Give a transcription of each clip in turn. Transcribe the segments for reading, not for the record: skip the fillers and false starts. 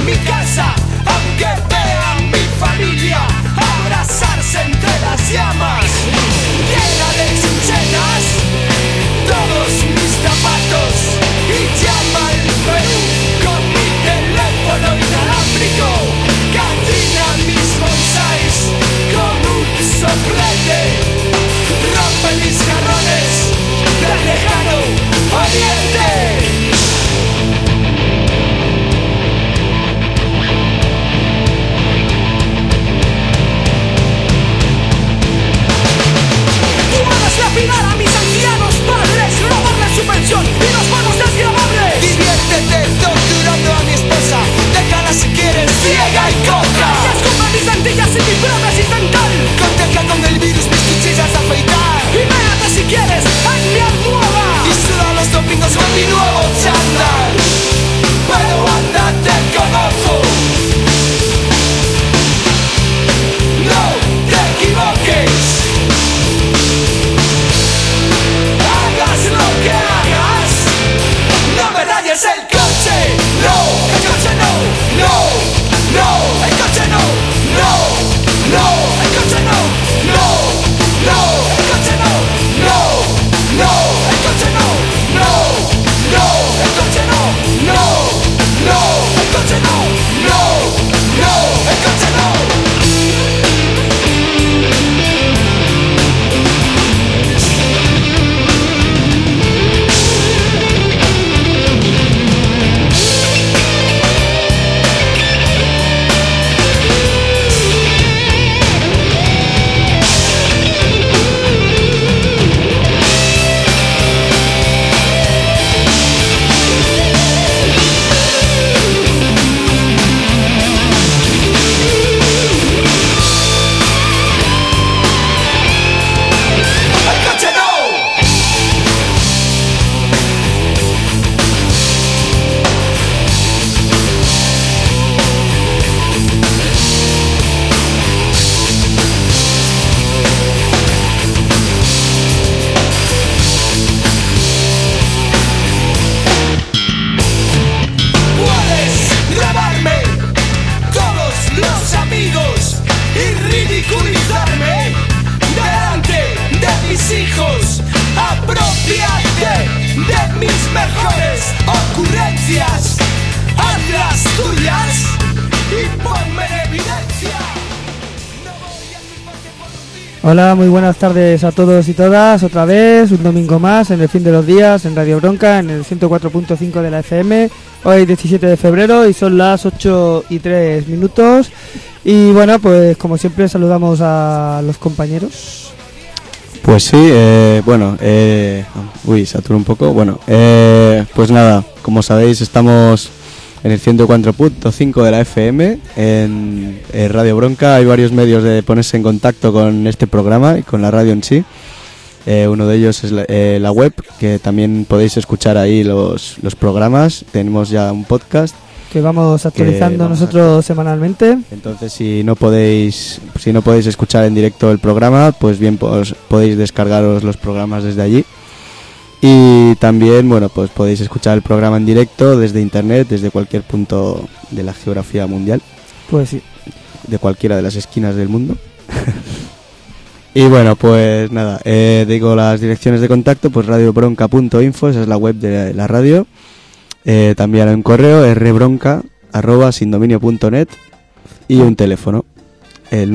mi casa, aunque vean mi familia abrazarse entre las llamas. Llena de chuchetas todos mis zapatos y llama al Perú con mi teléfono inalámbrico. Catrina mis bonsáis con un soplete. Rompe mis jarrones del lejano oriente. Lapidar a mis ancianos padres, robarles su pensión y los bonos desgravables. Diviértete torturando a mi esposa, déjala si quieres ciega y coja. Desculpa mis lentillas y mi prótesis dental. Contagia con el virus mis cuchillas de afeitar. Y méate si quieres en mi almohada. Y suda los domingos con mi nuevo chándal. Pero ándate con ojo, no te equivoques. Lo que hagas, no me rayes el coche. No, el coche no, no, no, el coche no, no, no, el coche no, no, no, el coche no, no, no, el coche no, no, no, el coche no, no, no, el coche no, no, no, el coche no. Hola, muy buenas tardes a todos y todas, otra vez, un domingo más en el fin de los días, en Radio Bronca, en el 104.5 de la FM, hoy 17 de febrero y son las 8:03. Y bueno, pues como siempre saludamos a los compañeros. Pues sí, saturo un poco, pues nada, como sabéis estamos en el 104.5 de la FM, en Radio Bronca. Hay varios medios de ponerse en contacto con este programa y con la radio en sí. Uno de ellos es la web, que también podéis escuchar ahí los programas. Tenemos ya un podcast que vamos actualizando nosotros semanalmente. Entonces, si no podéis escuchar en directo el programa, pues bien podéis descargaros los programas desde allí. Y también, pues podéis escuchar el programa en directo desde internet, desde cualquier punto de la geografía mundial. Pues sí. De cualquiera de las esquinas del mundo. Y bueno, pues nada, digo las direcciones de contacto, pues radiobronca.info, esa es la web de la radio. También hay un correo, rbronca@sindominio.net, y un teléfono, el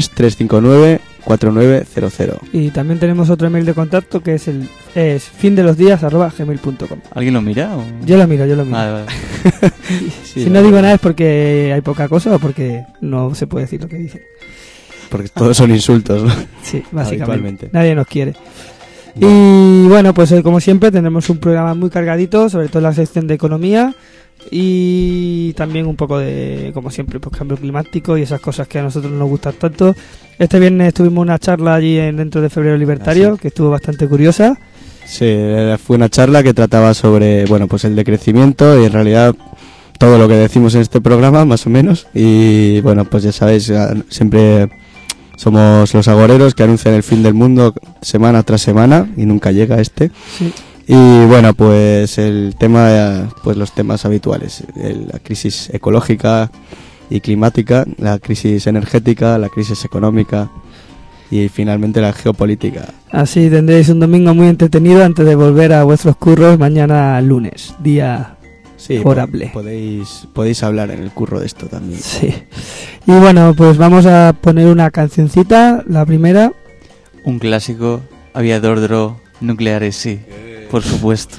93-359-4900. Y también tenemos otro email de contacto que es findelosdias@gmail.com. ¿Alguien lo mira? ¿O? Yo lo miro. Vale. Sí, si no digo nada es porque hay poca cosa o porque no se puede decir lo que dicen. Porque todos son insultos, ¿no? Sí, básicamente. Nadie nos quiere. No. Y bueno, pues hoy como siempre tendremos un programa muy cargadito, sobre todo la sección de economía y también un poco de, como siempre, pues cambio climático y esas cosas que a nosotros nos gustan tanto. Este viernes tuvimos una charla allí dentro de Febrero Libertario, que estuvo bastante curiosa. Sí, fue una charla que trataba sobre, pues el decrecimiento y en realidad todo lo que decimos en este programa, más o menos. Y pues ya sabéis, siempre somos los agoreros que anuncian el fin del mundo semana tras semana y nunca llega este. Sí. Y bueno, pues el tema, pues los temas habituales, la crisis ecológica y climática, la crisis energética, la crisis económica y finalmente la geopolítica. Así tendréis un domingo muy entretenido antes de volver a vuestros curros mañana lunes, día orable. Podéis hablar en el curro de esto también. Sí. Y bueno, pues vamos a poner una cancioncita, la primera. Un clásico, Aviador Dro, Nucleares sí, por supuesto.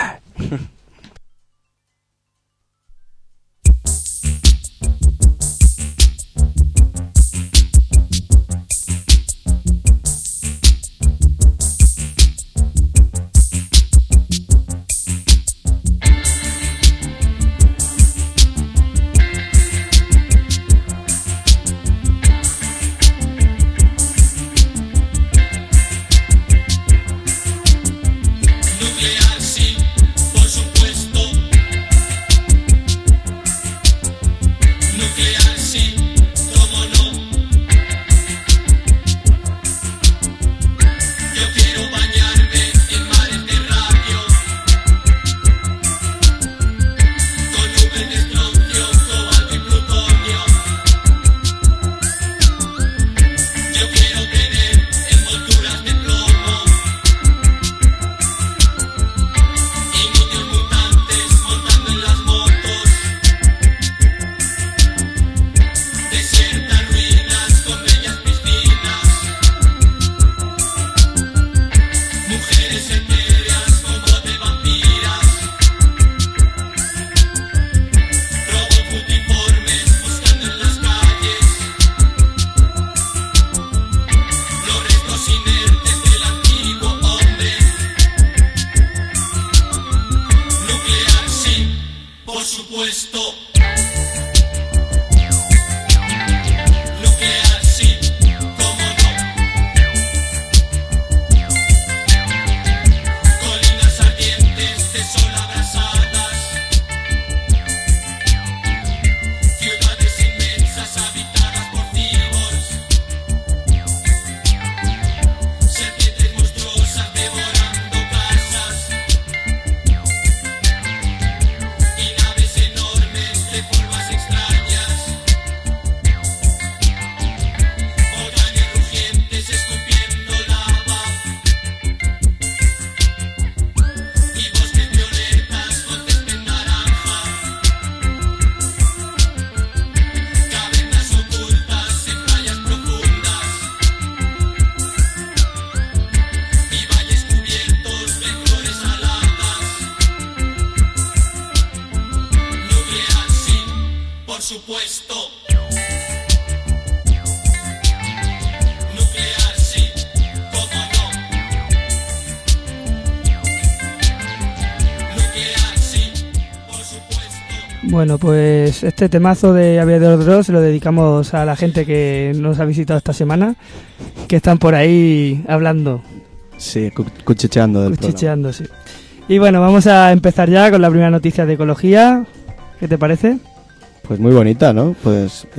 Bueno, pues este temazo de Aviador Dro se lo dedicamos a la gente que nos ha visitado esta semana, que están por ahí hablando. Sí, cuchicheando del Cuchicheando, sí. Y bueno, vamos a empezar ya con la primera noticia de ecología. ¿Qué te parece? Pues muy bonita, ¿no? Pues,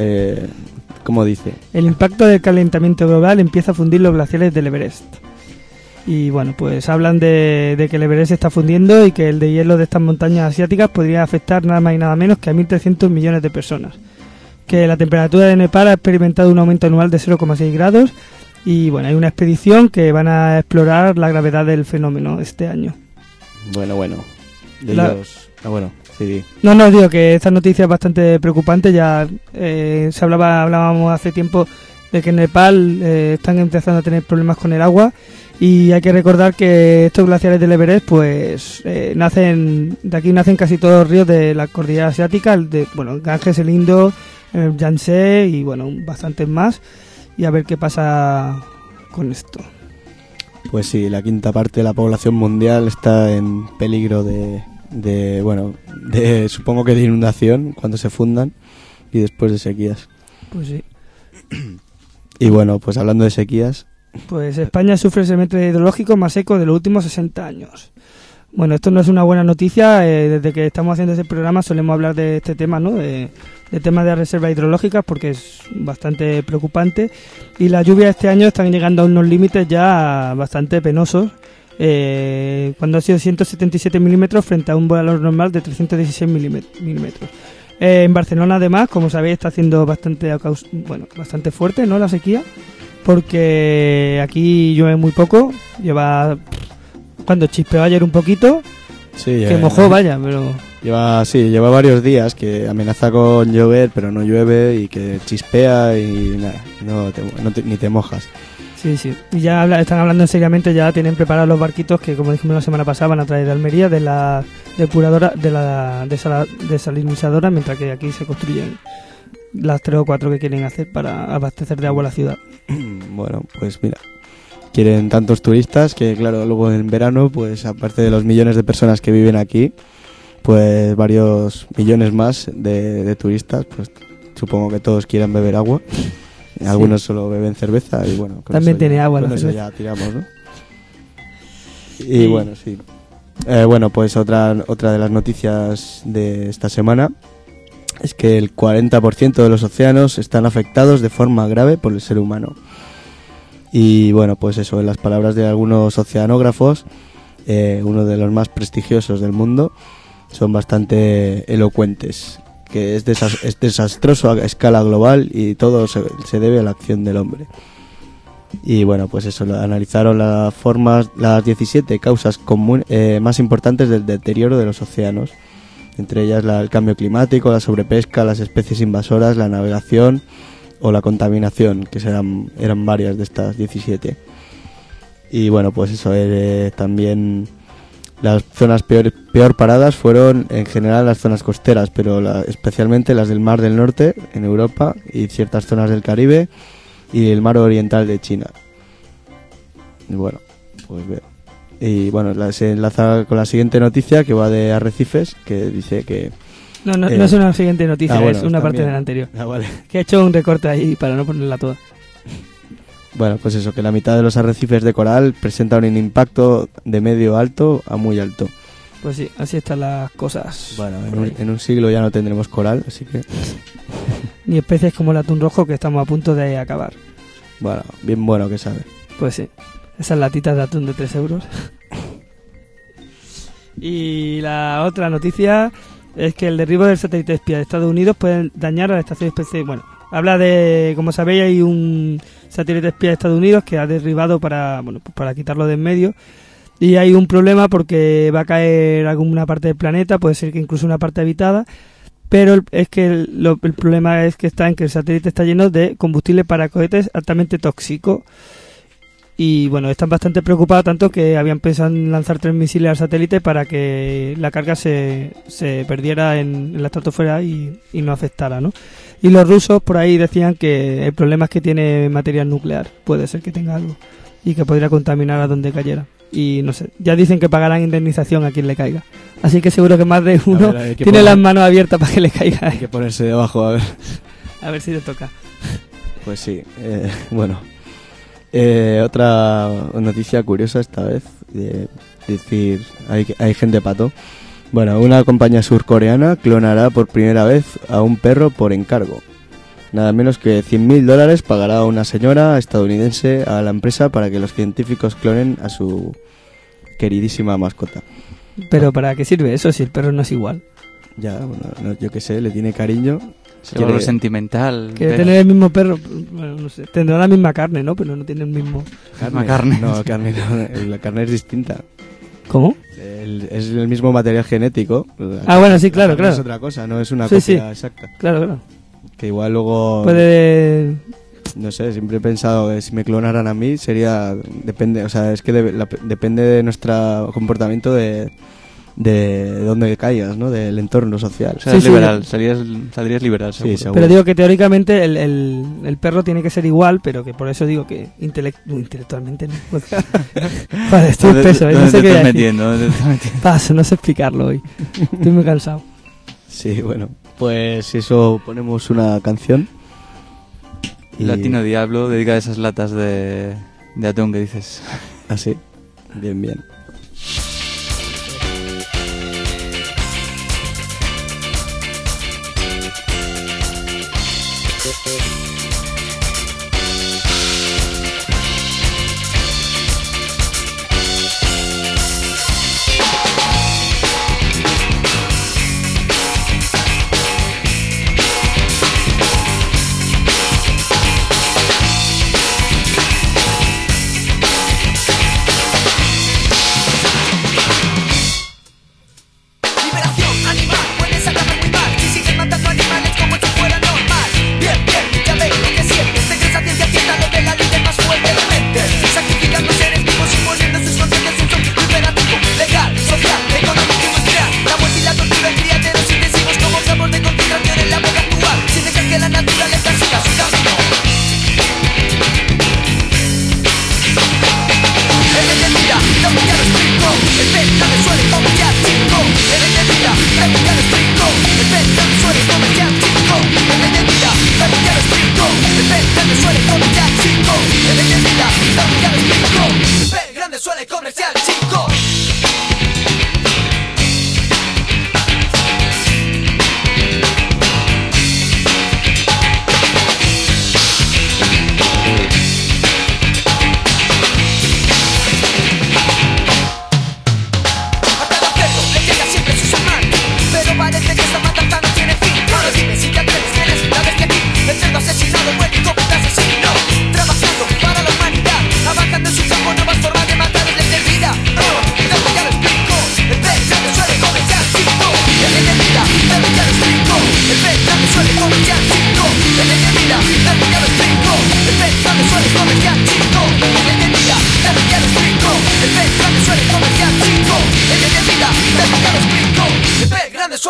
¿cómo dice? El impacto del calentamiento global empieza a fundir los glaciares del Everest. Y bueno, pues hablan de que el Everest se está fundiendo y que el de hielo de estas montañas asiáticas podría afectar nada más y nada menos que a 1.300 millones de personas. Que la temperatura de Nepal ha experimentado un aumento anual de 0,6 grados y bueno, hay una expedición que van a explorar la gravedad del fenómeno este año. Bueno. Sí. No, digo que esta noticia es bastante preocupante. Ya hablábamos hace tiempo de que en Nepal están empezando a tener problemas con el agua. Y hay que recordar que estos glaciares del Everest, pues nacen casi todos los ríos de la cordillera asiática, el Ganges, el Indo, el Yangtze y bueno, bastantes más. Y a ver qué pasa con esto. Pues sí, la quinta parte de la población mundial está en peligro de supongo que de inundación cuando se fundan y después de sequías. Pues sí. Y bueno, pues hablando de sequías, pues España sufre el semestre hidrológico más seco de los últimos 60 años. Bueno, esto no es una buena noticia. Desde que estamos haciendo este programa solemos hablar de este tema, ¿no? De temas de reservas hidrológicas porque es bastante preocupante. Y las lluvias este año están llegando a unos límites ya bastante penosos. cuando ha sido 177 milímetros frente a un valor normal de 316 milímetros. En Barcelona, además, como sabéis, está haciendo bastante fuerte, ¿no?, la sequía, porque aquí llueve muy poco. Cuando chispeó ayer un poquito, sí, que mojó, vaya, pero... Lleva varios días que amenaza con llover, pero no llueve, y que chispea y nada, ni te mojas. Sí. Y ya están hablando seriamente, ya tienen preparados los barquitos que, como dijimos la semana pasada, van a traer de Almería, de la depuradora, de la desalinizadora, mientras que aquí se construyen las 3 o 4 que quieren hacer para abastecer de agua a la ciudad. Bueno, pues mira, quieren tantos turistas que, claro, luego en verano, pues aparte de los millones de personas que viven aquí, pues varios millones más de turistas, pues supongo que todos quieran beber agua. Algunos solo beben cerveza y bueno, también tiene agua. Con eso ya tiramos, ¿no? Y bueno, sí. Pues otra de las noticias de esta semana es que el 40% de los océanos están afectados de forma grave por el ser humano. Y bueno, pues eso, en las palabras de algunos oceanógrafos, uno de los más prestigiosos del mundo, son bastante elocuentes, que es desastroso a escala global y todo se debe a la acción del hombre. Y bueno, pues eso, analizaron las 17 causas más importantes del deterioro de los océanos, entre ellas el cambio climático, la sobrepesca, las especies invasoras, la navegación o la contaminación, que eran varias de estas 17. Y bueno, pues eso, también las zonas peor paradas fueron en general las zonas costeras, pero especialmente las del Mar del Norte en Europa y ciertas zonas del Caribe y el Mar Oriental de China. Y bueno, pues se enlaza con la siguiente noticia, que va de arrecifes, que dice que... No es una siguiente noticia, es una parte también. de la anterior. Vale. Que he hecho un recorte ahí para no ponerla toda. Bueno, pues eso, que la mitad de los arrecifes de coral presentan un impacto de medio alto a muy alto. Pues sí, así están las cosas. Bueno, en un siglo ya no tendremos coral, así que... Ni especies como el atún rojo, que estamos a punto de acabar. Bueno, bien bueno que sabe. Pues sí, esas latitas de atún de 3 euros. Y la otra noticia es que el derribo del satélite espía de Estados Unidos puede dañar a la estación espacial. Bueno, habla de, como sabéis, hay un satélite espía de Estados Unidos que ha derribado para quitarlo de en medio, y hay un problema porque va a caer alguna parte del planeta, puede ser que incluso una parte habitada, pero el problema es que está en que el satélite está lleno de combustible para cohetes altamente tóxico. Y bueno, están bastante preocupados, tanto que habían pensado en lanzar 3 misiles al satélite para que la carga se perdiera en la estratosfera y no afectara, ¿no? Y los rusos por ahí decían que el problema es que tiene material nuclear, puede ser que tenga algo, y que podría contaminar a donde cayera. Y no sé, ya dicen que pagarán indemnización a quien le caiga. Así que seguro que más de uno tiene las manos abiertas para que le caiga. Hay que ponerse debajo, a ver. A ver si te toca. Pues sí, bueno. Otra noticia curiosa esta vez, decir, hay gente pato. Bueno, una compañía surcoreana clonará por primera vez a un perro por encargo. Nada menos que $100.000 pagará una señora estadounidense a la empresa para que los científicos clonen a su queridísima mascota. Pero ¿para qué sirve eso si el perro no es igual? Ya, bueno, yo qué sé, le tiene cariño. Se lo sentimental. Quiere tener el mismo perro, bueno, no sé, tendrá la misma carne, ¿no? Pero no tiene el mismo... Carne. No, la carne es distinta. ¿Cómo? Es el mismo material genético. Bueno, sí, claro. Es otra cosa, no es una copia exacta. Claro. Que igual luego... Puede... No sé, siempre he pensado que si me clonaran a mí sería... Depende, o sea, es que depende de nuestro comportamiento de dónde caigas, ¿no? Del entorno social. O sea, sí, liberal, saldrías liberal, seguro. Sí, seguro. Pero digo que teóricamente el perro tiene que ser igual, pero que por eso digo que intelectualmente no. Vale, estoy espeso, no sé qué estás metiendo. Paso, no sé explicarlo hoy. Estoy muy cansado. Sí, bueno, pues eso, ponemos una canción. Latino Diablo dedica a esas latas de atún que dices. Ah, sí, bien.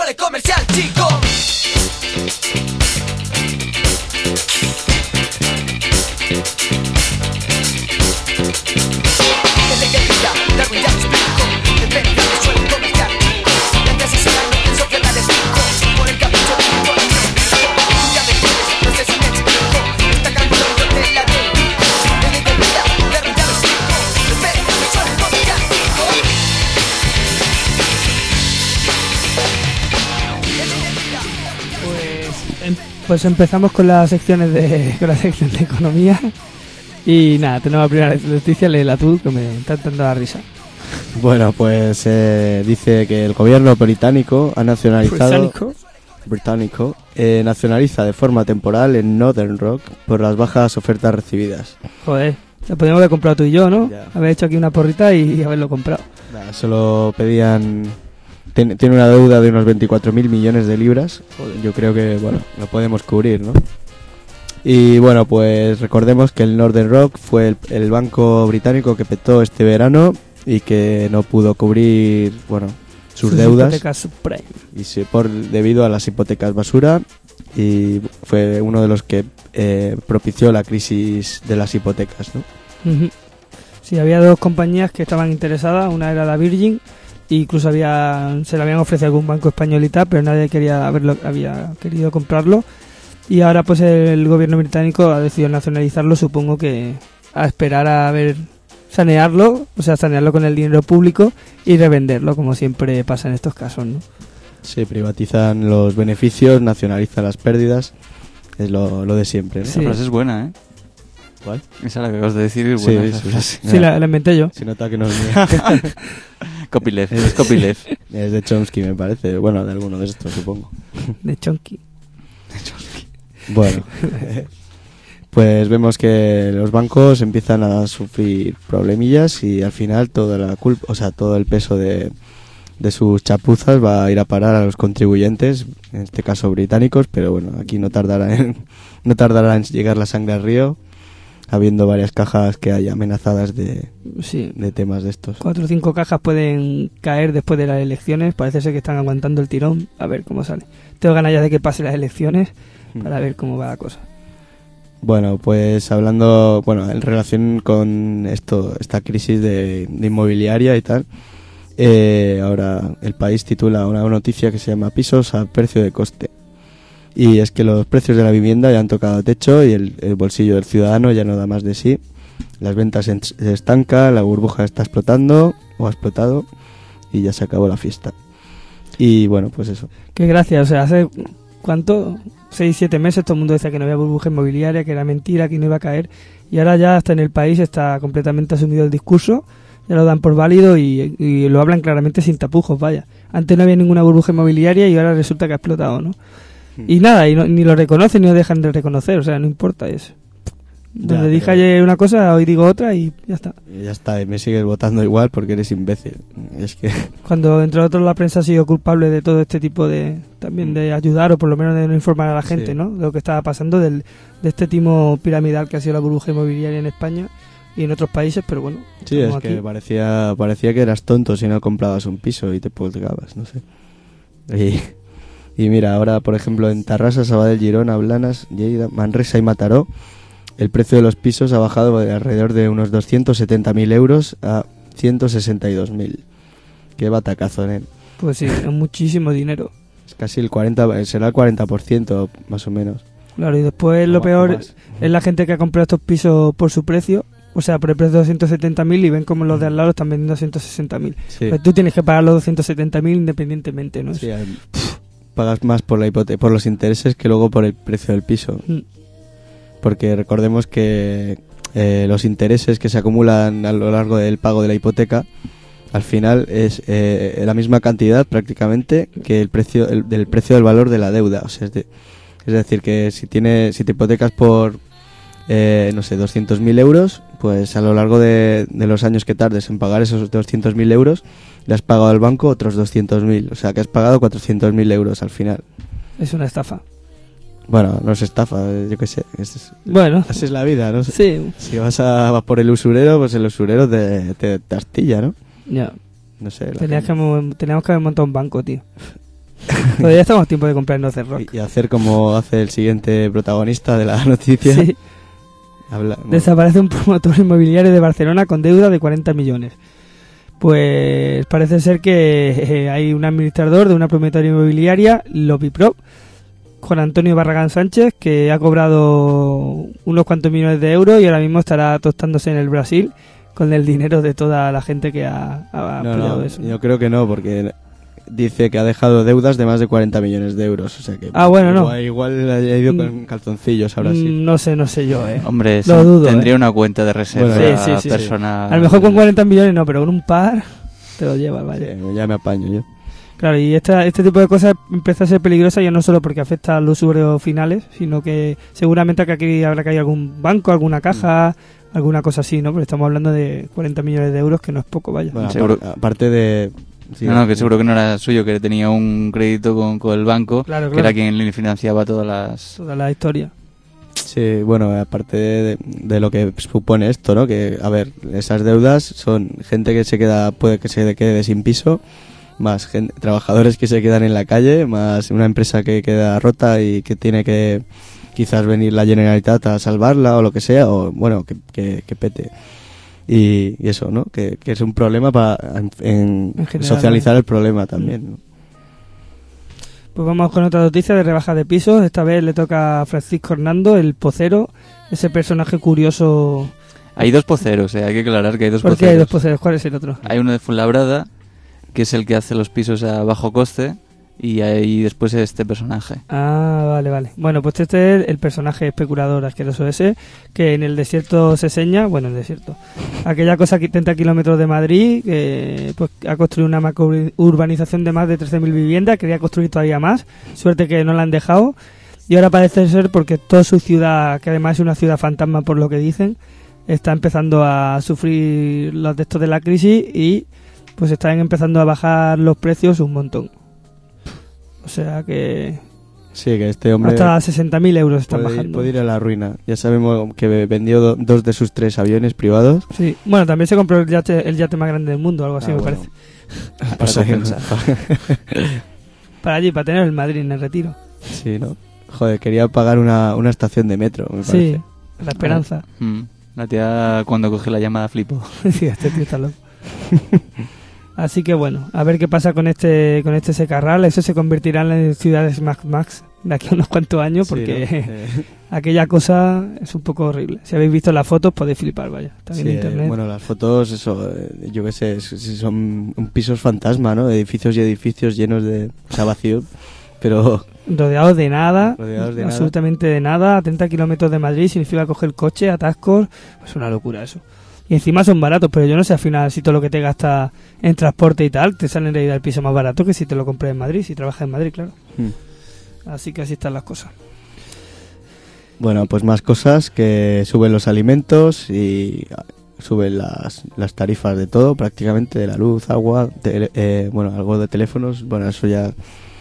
vale comercial, chico. Desde que vida, Darwin ya te explico. Depende de suelo comercial, chico. Y antes asesinan en sociedades, chico. Por el capricho de mi corazón, chico. Tú ya me entiendes, no sé si me explico. Esta canción yo te la dedico. Desde que vida, Darwin ya te explico. Depende de suelo comercial, chico. Pues empezamos con las secciones con la sección de economía. Y nada, tenemos la primera noticia, léela tú, que me está dando la risa. Bueno, pues dice que el gobierno británico ha nacionalizado... nacionaliza de forma temporal en Northern Rock por las bajas ofertas recibidas. Joder, lo podríamos haber comprado tú y yo, ¿no? Ya. Haber hecho aquí una porrita y haberlo comprado. Nada, solo pedían... Tiene una deuda de unos 24.000 millones de libras. Joder, yo creo que, bueno, lo podemos cubrir, ¿no? Y bueno, pues recordemos que el Northern Rock fue el banco británico que petó este verano y que no pudo cubrir, bueno, sus deudas. Hipotecas subprime. Y debido a las hipotecas basura, y fue uno de los que propició la crisis de las hipotecas, ¿no? Uh-huh. Sí, había dos compañías que estaban interesadas, una era la Virgin, e incluso se le habían ofrecido a algún banco español y tal, pero nadie había querido comprarlo, y ahora pues el gobierno británico ha decidido nacionalizarlo, supongo que a esperar a ver sanearlo con el dinero público y revenderlo, como siempre pasa en estos casos, ¿no? Sí, privatizan los beneficios, nacionalizan las pérdidas, es lo de siempre, ¿no? Esa frase es buena, ¿eh? ¿Cuál? Esa la que acabas de decir es buena. Sí, esa sí, frase. Sí, la inventé yo. Se nota que no es mía. Copyleft, es copyleft. Es de Chomsky, me parece. Bueno, de alguno de estos, supongo. De Chonky. Bueno, pues vemos que los bancos empiezan a sufrir problemillas y al final toda la culpa, o sea, todo el peso de sus chapuzas va a ir a parar a los contribuyentes, en este caso británicos, pero bueno, aquí no tardará en llegar la sangre al río, habiendo varias cajas que hay amenazadas de temas de estos. 4 o 5 cajas pueden caer después de las elecciones. Parece ser que están aguantando el tirón. A ver cómo sale. Tengo ganas ya de que pasen las elecciones para ver cómo va la cosa. Bueno, pues hablando, en relación con esta crisis de inmobiliaria y tal, ahora el país titula una noticia que se llama Pisos a precio de coste. Y es que los precios de la vivienda ya han tocado techo y el bolsillo del ciudadano ya no da más de sí. Las ventas se estancan, la burbuja está explotando o ha explotado y ya se acabó la fiesta. Y bueno, pues eso. Qué gracia, o sea, hace ¿cuánto? 6-7 meses todo el mundo decía que no había burbuja inmobiliaria, que era mentira, que no iba a caer, y ahora ya hasta en el país está completamente asumido el discurso, ya lo dan por válido y lo hablan claramente sin tapujos, vaya. Antes no había ninguna burbuja inmobiliaria y ahora resulta que ha explotado, ¿no? Y nada, ni lo reconocen ni lo dejan de reconocer, o sea, no importa eso. Donde dije ayer una cosa, hoy digo otra y ya está. Y ya está, y me sigues votando igual porque eres imbécil. Es que... Cuando, entre otros, la prensa ha sido culpable de todo este tipo también de ayudar o por lo menos de no informar a la gente, ¿no? De lo que estaba pasando, de este timo piramidal que ha sido la burbuja inmobiliaria en España y en otros países, pero bueno. Sí, es aquí. Que parecía que eras tonto si no comprabas un piso y te pagabas, no sé. Y mira, ahora, por ejemplo, en Tarrasa, Sabadell, Girona, Blanes, Lleida, Manresa y Mataró, el precio de los pisos ha bajado de alrededor de unos 270.000 euros a 162.000. Qué batacazo, ¿eh? Pues sí, es muchísimo dinero. Es casi será el 40% más o menos. Claro, y después lo peor es la gente que ha comprado estos pisos por su precio, o sea, por el precio de 270.000 y ven como los de al lado están vendiendo a 160.000. Sí. Pues tú tienes que pagar los 270.000 independientemente, ¿no? Sí, pagas más por la hipoteca, por los intereses que luego por el precio del piso. Porque recordemos que los intereses que se acumulan a lo largo del pago de la hipoteca al final es la misma cantidad prácticamente que el precio del valor de la deuda. O sea, es decir, que si te hipotecas por no sé, 200.000 euros, pues a lo largo de los años que tardes en pagar esos 200.000 euros, le has pagado al banco otros 200.000. O sea, que has pagado 400.000 euros al final. Es una estafa. Bueno, no es estafa, yo qué sé. Bueno. Así es la vida, ¿no? Sí. Si vas por el usurero, pues el usurero te astilla, ¿no? Ya. No sé. Teníamos que haber montado un banco, tío. Todavía estamos a tiempo de comprarnos The Rock. Y hacer como hace el siguiente protagonista de la noticia. Sí. Desaparece un promotor inmobiliario de Barcelona con deuda de 40 millones. Pues parece ser que hay un administrador de una promotora inmobiliaria, Lopiprop, Juan Antonio Barragán Sánchez, que ha cobrado unos cuantos millones de euros y ahora mismo estará tostándose en el Brasil con el dinero de toda la gente que ha apoyado eso. Yo creo que no, porque dice que ha dejado deudas de más de 40 millones de euros. O sea que igual ha ido con calzoncillos ahora sí. No sé yo, Hombre, lo dudo, tendría una cuenta de reserva personal. A lo mejor con 40 millones no, pero con un par te lo llevas, vaya. Sí, ya me apaño yo. Claro, y este tipo de cosas empieza a ser peligrosa ya no solo porque afecta a los usuarios finales, sino que seguramente que aquí habrá que ir a algún banco, alguna caja, alguna cosa así, ¿no? Porque estamos hablando de 40 millones de euros, que no es poco, vaya. Bueno, aparte de... Sí, que seguro que no era suyo, que tenía un crédito con el banco, claro. Que era quien le financiaba toda la historia. Sí, bueno, aparte de lo que supone esto, ¿no? Que, a ver, esas deudas son gente que puede que se quede sin piso, más trabajadores que se quedan en la calle, más una empresa que queda rota y que tiene que quizás venir la Generalitat a salvarla o lo que sea, o bueno, que pete. Y eso, ¿no? Que es un problema para en general, socializar el problema también, ¿no? Pues vamos con otra noticia de rebaja de pisos. Esta vez le toca a Francisco Hernando, el pocero, ese personaje curioso. Hay dos poceros, hay que aclarar que hay dos poceros. ¿Por qué hay dos poceros? ¿Cuál es el otro? Hay uno de Fuenlabrada, que es el que hace los pisos a bajo coste, y ahí después este personaje. Ah, vale. Bueno, pues este es el personaje especulador asqueroso ese, que en el desierto se seña, bueno, el desierto, aquella cosa que 30 kilómetros de Madrid, que pues ha construido una urbanización de más de 13.000 viviendas, quería construir todavía más, suerte que no la han dejado, y ahora parece ser porque toda su ciudad, que además es una ciudad fantasma por lo que dicen, está empezando a sufrir los de estos de la crisis y pues están empezando a bajar los precios un montón. O sea que... Sí, que este hombre... Hasta 60.000 euros están bajando. Puede ir a la ruina. Ya sabemos que vendió 2 de sus 3 aviones privados. Sí, bueno, también se compró el yate más grande del mundo, algo así me parece. Para allí, para tener el Madrid en el Retiro. Sí, ¿no? Joder, quería pagar una estación de metro, me parece. Sí, La Esperanza. La tía cuando coge la llamada flipo. Sí, este tío está loco. Así que bueno, a ver qué pasa con este secarral. Eso se convertirá en ciudades Mad Max de aquí a unos cuantos años, porque sí, ¿no? Aquella cosa es un poco horrible. Si habéis visto las fotos podéis flipar, vaya. Están en internet. Bueno, las fotos, eso, yo qué sé, son pisos fantasma, ¿no? Edificios y edificios llenos de... O sea, vacío, pero... Rodeados de nada, absolutamente de nada. A 30 kilómetros de Madrid significa coger coche, atascos. Es una locura eso. Y encima son baratos, pero yo no sé al final si todo lo que te gastas en transporte y tal, te sale en realidad el piso más barato que si te lo compras en Madrid, si trabajas en Madrid, claro. Así que así están las cosas. Bueno, pues más cosas, que suben los alimentos y suben las tarifas de todo, prácticamente, de la luz, agua, bueno, algo de teléfonos, bueno, eso ya...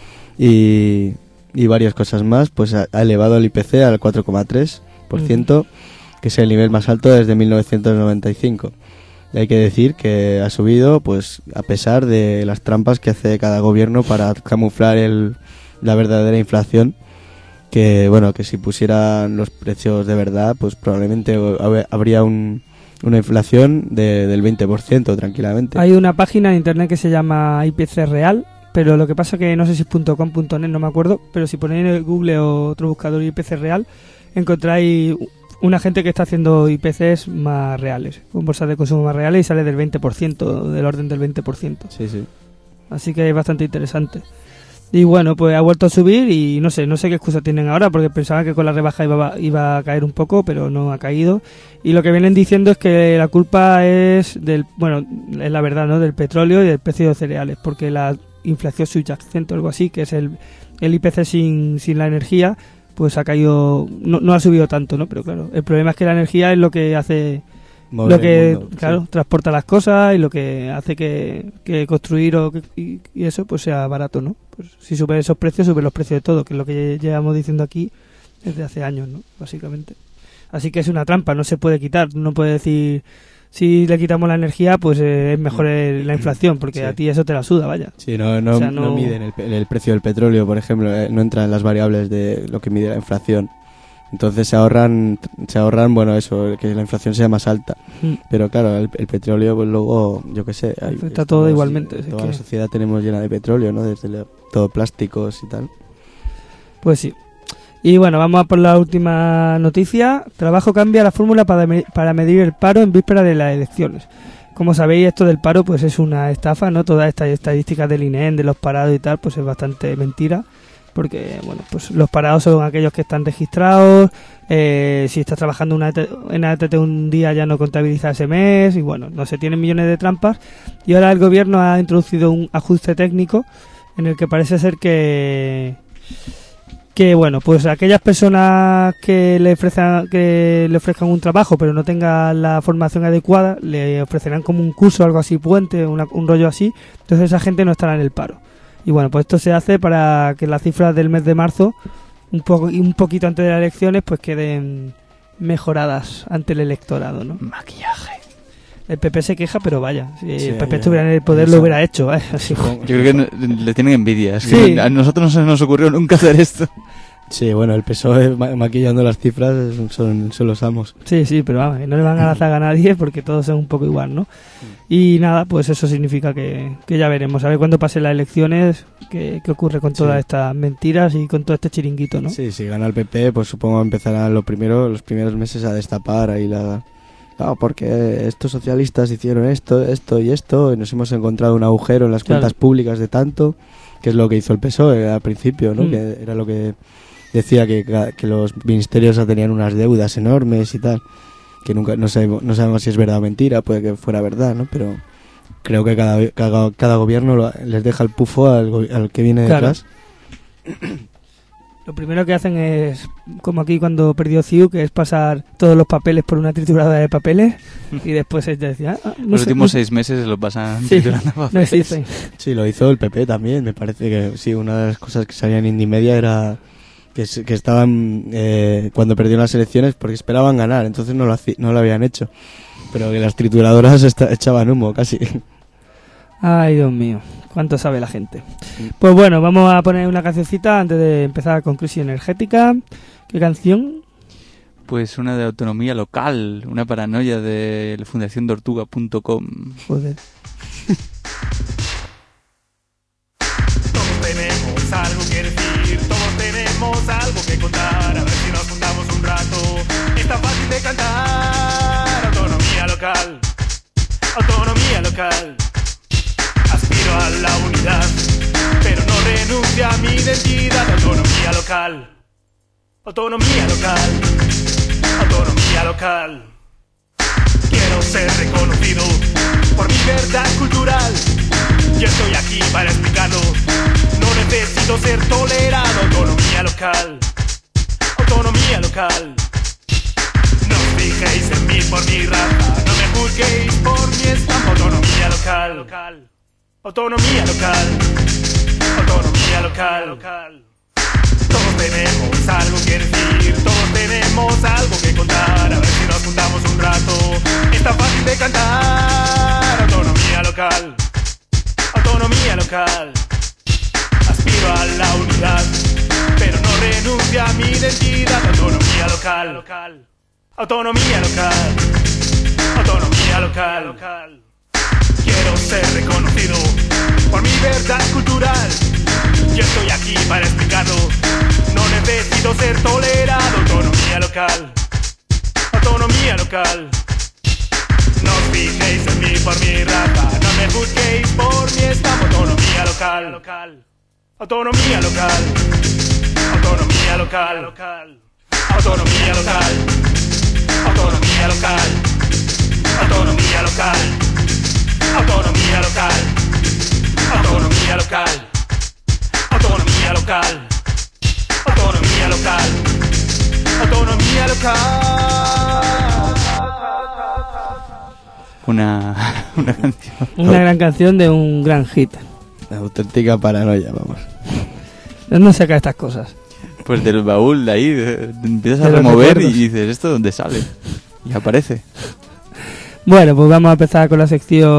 Y varias cosas más, pues ha elevado el IPC al 4,3%. Que es el nivel más alto desde 1995. Y hay que decir que ha subido, pues a pesar de las trampas que hace cada gobierno para camuflar la verdadera inflación, que bueno, que si pusieran los precios de verdad, pues probablemente habría una inflación del 20% tranquilamente. Hay una página en internet que se llama IPC Real, pero lo que pasa que no sé si es .com, .net, no me acuerdo, pero si ponéis en Google o otro buscador IPC Real, encontráis una gente que está haciendo IPCs más reales, con bolsas de consumo más reales, y sale del 20%, del orden del 20%. Sí, sí. Así que es bastante interesante. Y bueno, pues ha vuelto a subir y no sé qué excusa tienen ahora, porque pensaban que con la rebaja iba a caer un poco, pero no ha caído. Y lo que vienen diciendo es que la culpa es es la verdad, ¿no? Del petróleo y del precio de los cereales, porque la inflación subyacente o algo así, que es el IPC sin la energía, pues ha caído, no ha subido tanto, ¿no? Pero claro, el problema es que la energía es lo que hace, mover lo que, mundo, claro, sí, transporta las cosas y lo que hace que construir y eso pues sea barato, ¿no? Pues si suben esos precios, suben los precios de todo, que es lo que llevamos diciendo aquí desde hace años, ¿no? Básicamente. Así que es una trampa, no se puede quitar, no puede decir si le quitamos la energía, pues es mejor la inflación, porque a ti eso te la suda, vaya. Sí, no O sea, no miden el precio del petróleo, por ejemplo, no entra en las variables de lo que mide la inflación. Entonces se ahorran, bueno, eso, que la inflación sea más alta. Pero claro, el petróleo, pues luego, yo qué sé. Está todo igualmente. Toda la sociedad tenemos llena de petróleo, ¿no? Desde todo plásticos y tal. Pues sí. Y bueno, vamos a por la última noticia. Trabajo cambia la fórmula para medir el paro en víspera de las elecciones. Como sabéis, esto del paro pues es una estafa, ¿no? Todas estas estadísticas del INEM, de los parados y tal, pues es bastante mentira. Porque, bueno, pues los parados son aquellos que están registrados. Si estás trabajando en ATT un día ya no contabiliza ese mes. Y bueno, no sé, tienen millones de trampas. Y ahora el gobierno ha introducido un ajuste técnico en el que parece ser que bueno, pues aquellas personas que le ofrezcan un trabajo pero no tengan la formación adecuada, le ofrecerán como un curso, algo así, puente, un rollo así. Entonces esa gente no estará en el paro. Y bueno, pues esto se hace para que las cifras del mes de marzo, un poquito antes de las elecciones, pues queden mejoradas ante el electorado, ¿no? Maquillaje. El PP se queja, pero vaya, si el PP estuviera en el poder lo hubiera hecho, ¿eh? Así. Yo creo que le tienen envidia. Es Sí. que a nosotros no se nos ocurrió nunca hacer esto. Sí, bueno, el PSOE maquillando las cifras son los amos. Sí, pero vamos, no le van a dar zaga a nadie porque todos son un poco igual, ¿no? Y nada, pues eso significa que ya veremos. A ver cuando pasen las elecciones qué ocurre con todas estas mentiras y con todo este chiringuito, ¿no? Sí, si gana el PP, pues supongo empezarán los primeros meses a destapar ahí Claro, porque estos socialistas hicieron esto y esto, y nos hemos encontrado un agujero en las cuentas públicas de tanto, que es lo que hizo el PSOE al principio, ¿no? Que era lo que decía que los ministerios tenían unas deudas enormes y tal, que nunca no sabemos si es verdad o mentira, puede que fuera verdad, ¿no? Pero creo que cada gobierno les deja el pufo al que viene detrás. Lo primero que hacen es, como aquí cuando perdió CiU, que es pasar todos los papeles por una trituradora de papeles y después es decir, los últimos 6 meses se lo pasan triturando papeles. No existen. Sí, lo hizo el PP también, me parece que sí, una de las cosas que salían en Indymedia era que estaban cuando perdieron las elecciones porque esperaban ganar, entonces no lo habían hecho, pero que las trituradoras echaban humo casi. Ay, Dios mío, cuánto sabe la gente. Pues bueno, vamos a poner una cancioncita antes de empezar con Crisis Energética. ¿Qué canción? Pues una de autonomía local, una paranoia de la fundaciondortuga.com. Joder. Todos tenemos algo que decir, todos tenemos algo que contar. A ver si nos juntamos un rato, está fácil de cantar. Autonomía local, autonomía local. Aspiro a la unidad, pero no renuncio a mi identidad. Autonomía local, autonomía local, autonomía local. Quiero ser reconocido por mi verdad cultural. Yo estoy aquí para explicarlo, no necesito ser tolerado. Autonomía local, autonomía local. No os fijéis en mí por mi raza, no me juzguéis por mi estampa. Autonomía local, autonomía local, autonomía local. Todos tenemos algo que decir, todos tenemos algo que contar. A ver si nos juntamos un rato, está fácil de cantar. Autonomía local, autonomía local. Aspiro a la unidad, pero no renuncio a mi identidad. Autonomía local, autonomía local, autonomía local. Quiero ser reconocido por mi verdad cultural. Yo estoy aquí para explicarlo, no necesito ser tolerado. Autonomía local, autonomía local. No os fijéis en mí por mi raza, no me juzguéis por mi estampa. Autonomía local, autonomía local, autonomía local, autonomía local, autonomía local, autonomía local, autonomía local, autonomía local, autonomía local, autonomía local, autonomía local. Una canción. Una gran canción de un gran hit. Una auténtica paranoia, vamos. ¿De dónde saca estas cosas? Pues del baúl de ahí, empiezas a De los remover y recuerdos. dices, ¿esto dónde sale? Y aparece. Bueno, pues vamos a empezar con la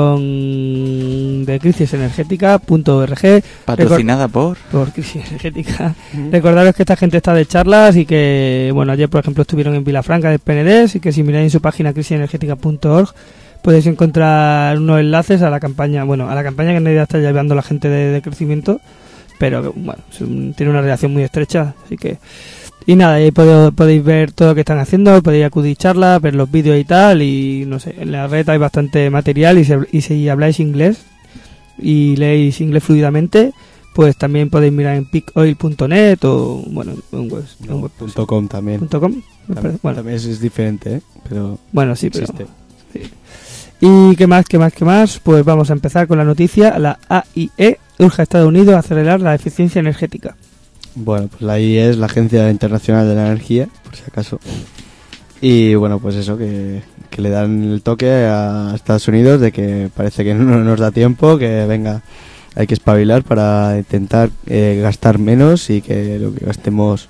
sección de crisisenergética.org. Patrocinada por Crisis Energética. Recordaros que esta gente está de charlas y que, bueno, ayer por ejemplo estuvieron en Vilafranca del Penedés y que si miráis en su página crisisenergética.org podéis encontrar unos enlaces a la campaña, bueno, a la campaña que en realidad está llevando la gente de crecimiento, pero bueno, tiene una relación muy estrecha, así que... Y nada, ahí podéis ver todo lo que están haciendo, podéis acudir a charlas, ver los vídeos y tal, y no sé, en la red hay bastante material y si habláis inglés y leéis inglés fluidamente, pues también podéis mirar en peakoil.net o, bueno, en web. .com también. .com, bueno. También es diferente, ¿eh? Pero bueno, sí, existe. Pero... Sí. ¿Y qué más? Pues vamos a empezar con la noticia. La AIE urge a Estados Unidos a acelerar la eficiencia energética. Bueno, pues la AIE es la Agencia Internacional de la Energía, por si acaso. Y bueno, pues eso, que le dan el toque a Estados Unidos de que parece que no nos da tiempo, que venga, hay que espabilar para intentar gastar menos y que lo que gastemos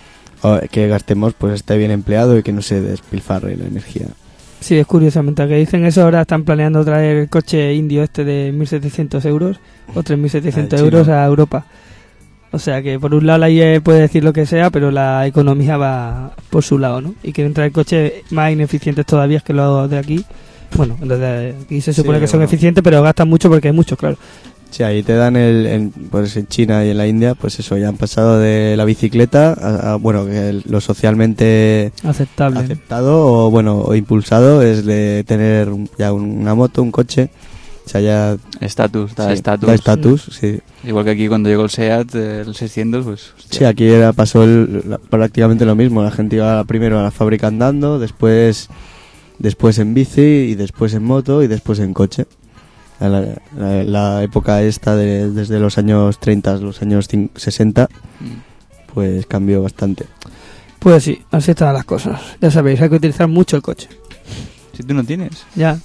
pues esté bien empleado y que no se despilfarre la energía. Sí, es curiosamente que dicen eso, ahora están planeando traer el coche indio este de 1.700 euros o 3.700 euros a Europa. O sea que por un lado la IE puede decir lo que sea, pero la economía va por su lado, ¿no? Y quieren traer coches más ineficientes todavía que los de aquí. Bueno, desde aquí se supone que son eficientes, pero gastan mucho porque hay muchos, claro. Sí, ahí te dan pues en China y en la India, pues eso, ya han pasado de la bicicleta a bueno, que lo socialmente aceptado o bueno, o impulsado es de tener ya una moto, un coche. O sea, ya... Estatus, da estatus, sí. Igual que aquí cuando llegó el SEAT, el 600, pues... Hostia. Sí, aquí pasó prácticamente lo mismo. La gente iba primero a la fábrica andando, después en bici, y después en moto, y después en coche. La época esta, desde los años 30 a los años 60, pues cambió bastante. Pues sí, así están las cosas. Ya sabéis, hay que utilizar mucho el coche. Si tú no tienes. Ya.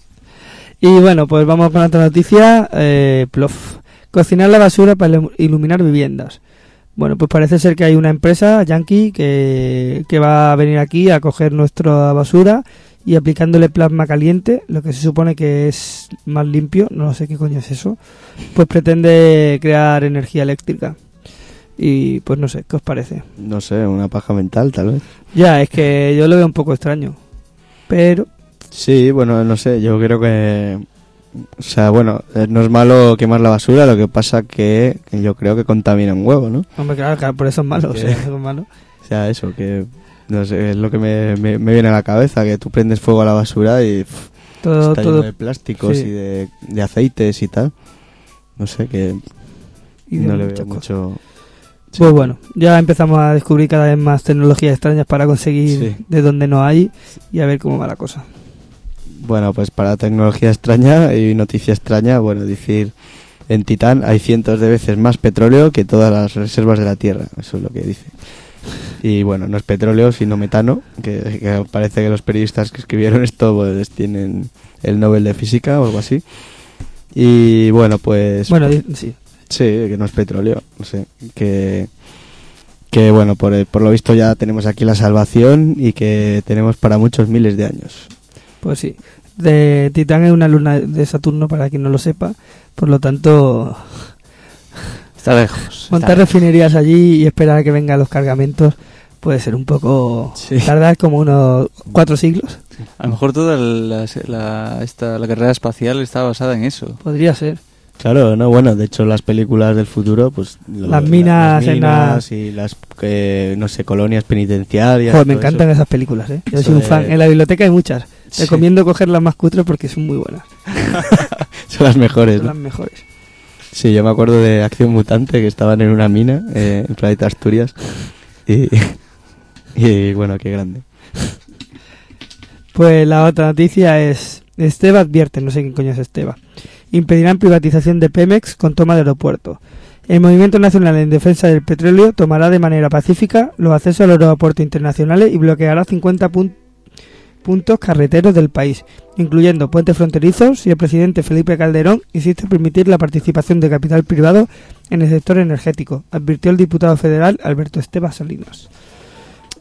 Y bueno, pues vamos con otra noticia. Plof. Cocinar la basura para iluminar viviendas. Bueno, pues parece ser que hay una empresa yankee que va a venir aquí a coger nuestra basura y aplicándole plasma caliente, lo que se supone que es más limpio, no sé qué coño es eso, pues pretende crear energía eléctrica. Y pues no sé, ¿qué os parece? No sé, una paja mental tal vez. Ya, es que yo lo veo un poco extraño, pero... Sí, bueno, no sé, yo creo que... O sea, bueno, no es malo quemar la basura, lo que pasa que yo creo que contamina un huevo, ¿no? Hombre, claro, por eso es malo, o sea, eso es malo. O sea, eso, que... No sé, es lo que me viene a la cabeza, que tú prendes fuego a la basura y está lleno de plásticos, sí, y de aceites y tal. No sé, que no le veo mucho... Sí. Pues bueno, ya empezamos a descubrir cada vez más tecnologías extrañas para conseguir de donde no hay y a ver cómo va la cosa. Bueno, pues para tecnología extraña y noticia extraña, bueno, decir, en Titán hay cientos de veces más petróleo que todas las reservas de la Tierra, eso es lo que dice. Y bueno, no es petróleo, sino metano, que parece que los periodistas que escribieron esto pues tienen el Nobel de Física o algo así. Y bueno, pues... Bueno, sí. Sí, que no es petróleo, no sé, que bueno, por lo visto ya tenemos aquí la salvación y que tenemos para muchos miles de años. Pues sí, de Titán es una luna de Saturno, para quien no lo sepa, por lo tanto... Está lejos. Montar refinerías allí y esperar a que vengan los cargamentos puede ser un poco... Sí. Tardar como unos 4 siglos. A lo mejor toda la carrera espacial está basada en eso. Podría ser. Claro, no, bueno, de hecho las películas del futuro, pues... Las minas y las, no sé, colonias penitenciarias... Joder, me encantan esas películas, ¿eh? Yo soy un fan. En la biblioteca hay muchas. Sí. Recomiendo coger las más cutres porque son muy buenas. Son las mejores, Son ¿no? las mejores. Sí, yo me acuerdo de Acción Mutante, que estaban en una mina, en Planeta Asturias. Y bueno, qué grande. Pues la otra noticia es... Esteba advierte, no sé quién coño es Esteba. Impedirán privatización de Pemex con toma de aeropuerto. El Movimiento Nacional en Defensa del Petróleo tomará de manera pacífica los accesos a los aeropuertos internacionales y bloqueará 50 puntos carreteros del país, incluyendo puentes fronterizos, y el presidente Felipe Calderón insiste en permitir la participación de capital privado en el sector energético, advirtió el diputado federal Alberto Esteba Salinas.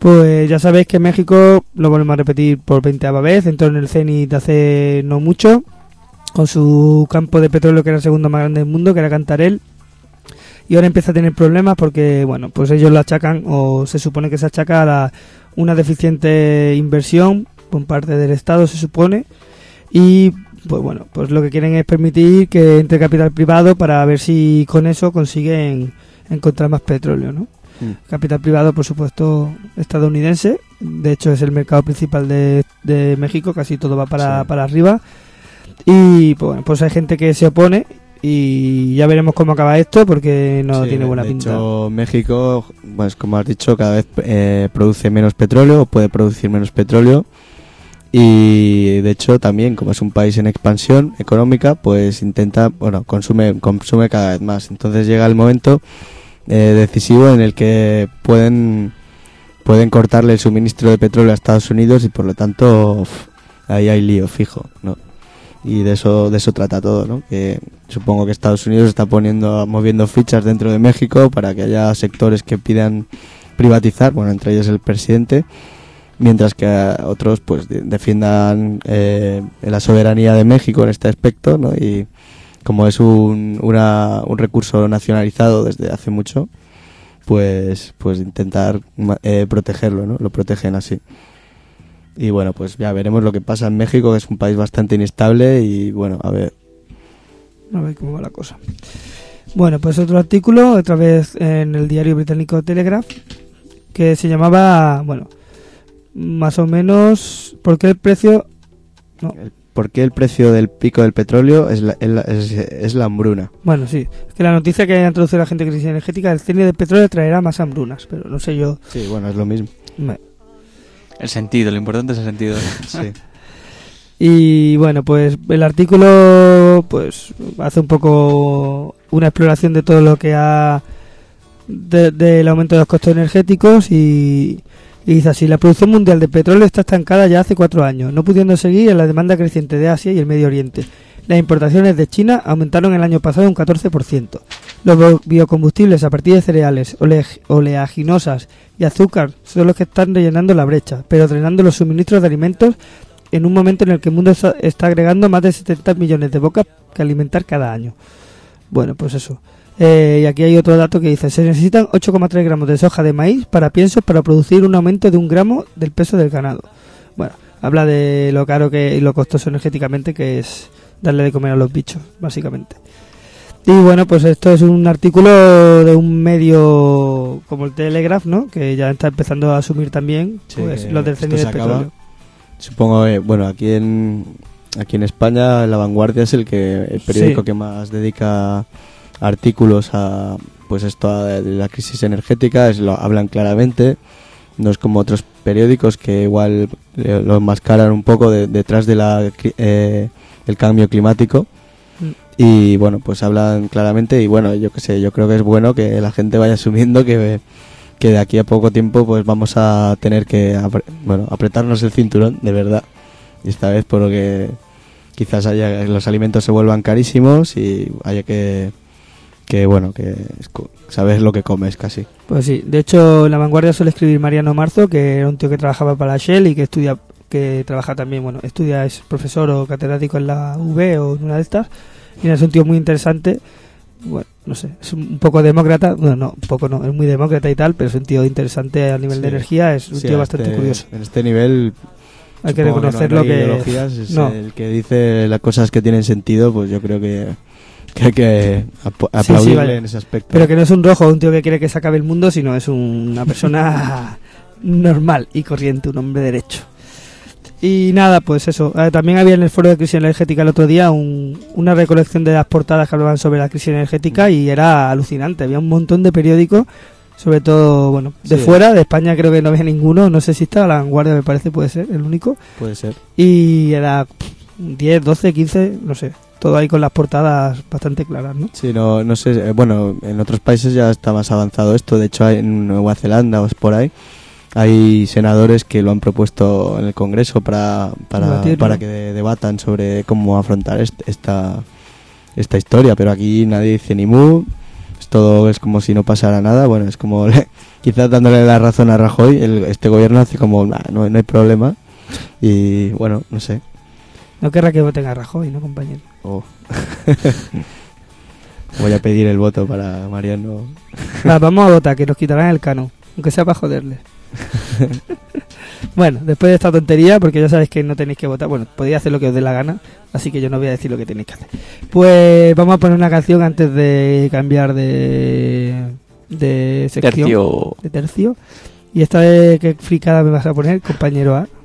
Pues ya sabéis que México, lo volvemos a repetir por 20ª vez, entró en el cenit hace no mucho, con su campo de petróleo que era el segundo más grande del mundo, que era Cantarell, y ahora empieza a tener problemas porque, bueno, pues ellos lo achacan, o se supone que se achaca a una deficiente inversión por parte del Estado, se supone, y pues bueno, pues lo que quieren es permitir que entre capital privado para ver si con eso consiguen encontrar más petróleo, ¿no? Capital privado, por supuesto, estadounidense. De hecho, es el mercado principal de México. Casi todo va para arriba. Y pues, bueno, pues hay gente que se opone. Y ya veremos cómo acaba esto, porque no tiene buena pinta. De hecho, México, pues como has dicho, cada vez produce menos petróleo, o puede producir menos petróleo. Y de hecho, también, como es un país en expansión económica, pues consume cada vez más. Entonces llega el momento decisivo en el que pueden cortarle el suministro de petróleo a Estados Unidos, y por lo tanto ahí hay lío fijo, ¿no? Y de eso trata todo, ¿no? Que supongo que Estados Unidos está moviendo fichas dentro de México para que haya sectores que pidan privatizar, bueno, entre ellos el presidente, mientras que otros pues defiendan la soberanía de México en este aspecto, ¿no? Y como es un recurso nacionalizado desde hace mucho, pues intentar protegerlo, ¿no? Lo protegen así. Y bueno, pues ya veremos lo que pasa en México, que es un país bastante inestable, y bueno, a ver cómo va la cosa. Bueno, pues otro artículo, otra vez en el diario británico Telegraph, que se llamaba, bueno, más o menos, ¿por qué el precio del pico del petróleo es la hambruna? Bueno, sí, es que la noticia que ha introducido la gente de crisis energética, el cenit del petróleo traerá más hambrunas, pero no sé yo. Sí, bueno, es lo mismo. El sentido, lo importante es el sentido. Sí. Y bueno, pues el artículo pues hace un poco una exploración de todo lo que del aumento de los costos energéticos, y dice así: la producción mundial de petróleo está estancada ya hace 4 años, no pudiendo seguir en la demanda creciente de Asia y el Medio Oriente. Las importaciones de China aumentaron el año pasado un 14%. Los biocombustibles a partir de cereales, oleaginosas y azúcar son los que están rellenando la brecha, pero drenando los suministros de alimentos en un momento en el que el mundo está agregando más de 70 millones de bocas que alimentar cada año. Bueno, pues eso. Y aquí hay otro dato que dice: se necesitan 8,3 gramos de soja de maíz para piensos para producir un aumento de 1 gramo del peso del ganado. Bueno, habla de lo caro y lo costoso energéticamente que es darle de comer a los bichos, básicamente. Y bueno, pues esto es un artículo de un medio como el Telegraph, ¿no? Que ya está empezando a asumir también, pues, los del cenit del petróleo. Supongo, bueno, aquí en España La Vanguardia es el periódico que más dedica artículos a pues esto de la crisis energética, lo hablan claramente, no es como otros periódicos que igual lo enmascaran un poco detrás de el cambio climático. Y bueno, pues hablan claramente, y bueno, yo creo que es bueno que la gente vaya asumiendo que de aquí a poco tiempo pues vamos a tener que apretarnos el cinturón de verdad, y esta vez porque quizás los alimentos se vuelvan carísimos y haya que sabes lo que comes casi. Pues sí, de hecho en La Vanguardia suele escribir Mariano Marzo, que era un tío que trabajaba para Shell y que trabaja también, es profesor o catedrático en la UB o en una de estas, y es un tío muy interesante. Bueno, no sé, es un poco demócrata, es muy demócrata y tal, pero es un tío interesante a nivel de energía, es un tío bastante curioso. En este nivel hay que reconocerlo, que ideologías, es el que dice las cosas que tienen sentido, pues yo creo que hay que aplaudirle en ese aspecto. Pero que no es un rojo, un tío que quiere que se acabe el mundo, sino es una persona normal y corriente, un hombre derecho. Y nada, pues eso. También había en el foro de crisis energética el otro día una recolección de las portadas que hablaban sobre la crisis energética, y era alucinante. Había un montón de periódicos, sobre todo, de fuera, de España creo que no había ninguno. No sé si estaba La Vanguardia, me parece, puede ser, el único. Puede ser. Y era 10, 12, 15, no sé. Todo ahí con las portadas bastante claras, ¿no? Sí, no sé. Bueno, en otros países ya está más avanzado esto. De hecho, en Nueva Zelanda o por ahí hay senadores que lo han propuesto en el Congreso para que debatan sobre cómo afrontar esta historia, pero aquí nadie dice ni mu. todo es como si no pasara nada. Bueno, es como quizás dándole la razón a Rajoy, este gobierno hace como, no hay problema. Y bueno, no sé. No querrá que voten a Rajoy, ¿no, compañero? Oh. Voy a pedir el voto para Mariano. Vamos a votar, que nos quitarán el cano, aunque sea para joderles. Bueno, después de esta tontería, porque ya sabéis que no tenéis que votar, bueno, podéis hacer lo que os dé la gana, así que yo no voy a decir lo que tenéis que hacer. Pues vamos a poner una canción antes de cambiar de sección, de tercio. Y esta vez, ¿qué fricada me vas a poner, compañero A?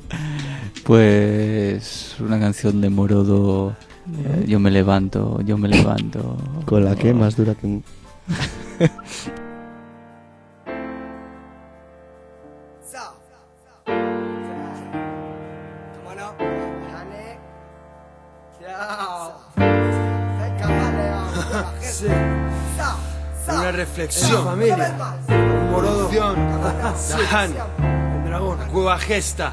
Pues una canción de Morodo, yo me levanto. Con la que más dura que un... Una reflexión, familia. Morodo, Dajani, el dragón, Cueva Gesta.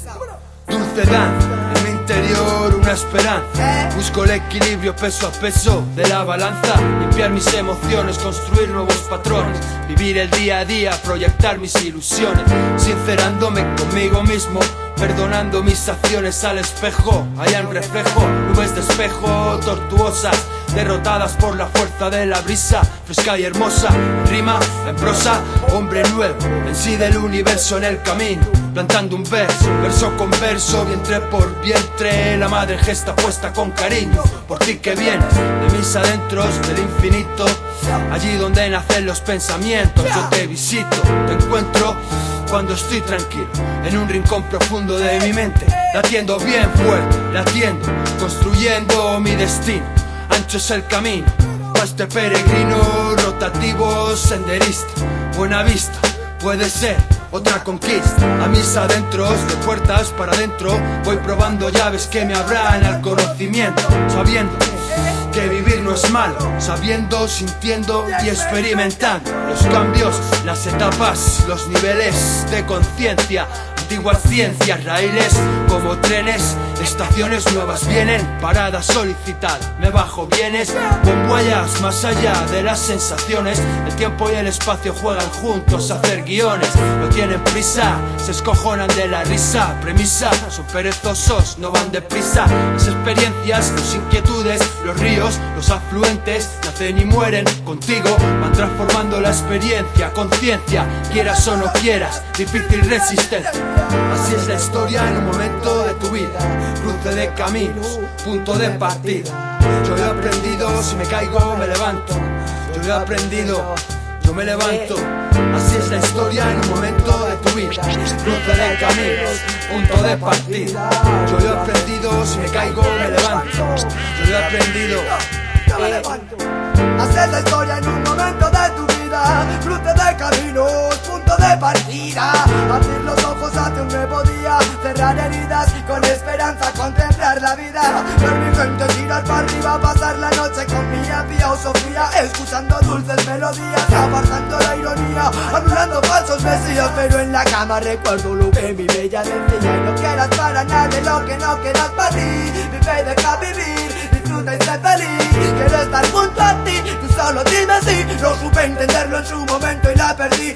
Dulce dan, en mi interior una esperanza. Busco el equilibrio peso a peso de la balanza. Limpiar mis emociones, construir nuevos patrones. Vivir el día a día, proyectar mis ilusiones. Sincerándome conmigo mismo, perdonando mis acciones al espejo. Allá en reflejo, nubes de espejo tortuosas, derrotadas por la fuerza de la brisa, fresca y hermosa, en rima, en prosa, hombre nuevo, en sí del universo en el camino, plantando un verso con verso, vientre por vientre, la madre gesta puesta con cariño, por ti que vienes de mis adentros del infinito, allí donde nacen los pensamientos, yo te visito, te encuentro cuando estoy tranquilo, en un rincón profundo de mi mente, latiendo bien fuerte, latiendo, construyendo mi destino. Ancho es el camino, pa' este peregrino rotativo senderista. Buena vista, puede ser otra conquista. A mis adentros, de puertas para adentro, voy probando llaves que me abran al conocimiento. Sabiendo que vivir no es malo, sabiendo, sintiendo y experimentando los cambios, las etapas, los niveles de conciencia. Antiguas ciencias, raíles como trenes, estaciones nuevas vienen, paradas solicitadas, me bajo, vienes, bomboyas más allá de las sensaciones, el tiempo y el espacio juegan juntos a hacer guiones, no tienen prisa, se escojonan de la risa, premisa, son perezosos, no van deprisa, las experiencias, las inquietudes, los ríos, los afluentes, nacen y mueren contigo, van transformando la experiencia, conciencia, quieras o no quieras, difícil resistencia. Así es la historia en un momento de tu vida, cruce de caminos, punto de partida. Yo he aprendido, si me caigo me levanto. Yo he aprendido, yo me levanto. Así es la historia en un momento de tu vida, cruce de caminos, punto de partida. Yo he aprendido, si me caigo me levanto. Yo he aprendido, yo me levanto. Así es la historia en un momento de tu vida, cruce de caminos, punto de partida. Abrir los ojos hacia un nuevo día, cerrar heridas con esperanza, contemplar la vida. Ver mi gente tirar para arriba, pasar la noche con mi filosofía, escuchando dulces melodías, apartando la ironía, anulando falsos mesías. Pero en la cama recuerdo lo que mi bella decía: y no quieras para nadie lo que no quieras para ti. Vive y deja vivir, disfruta y sé feliz. Quiero estar junto a ti, tú solo dime si. No supe entenderlo en su momento y la perdí.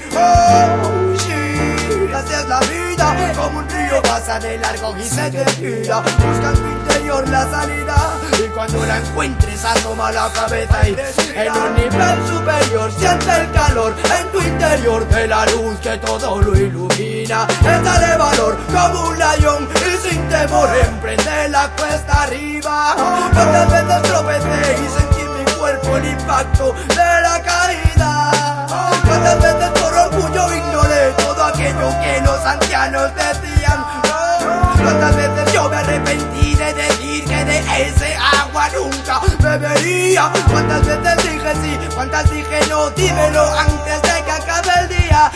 Oh, sí, así es la vida. Como un río pasa de largo y se te gira. Busca en tu interior la salida, y cuando la encuentres asoma la cabeza y en un nivel superior siente el calor en tu interior de la luz que todo lo ilumina. Dale valor como un león y sin temor emprende la cuesta arriba. Cuántas veces tropecé y sentí en mi cuerpo el impacto de la caída. Cuántas veces por orgullo ignoré todo aquello que los ancianos decían. Cuántas veces yo me arrepentí de decir que de ese agua nunca bebería. Cuántas veces dije sí, cuántas dije no, dímelo antes de que acabe el día.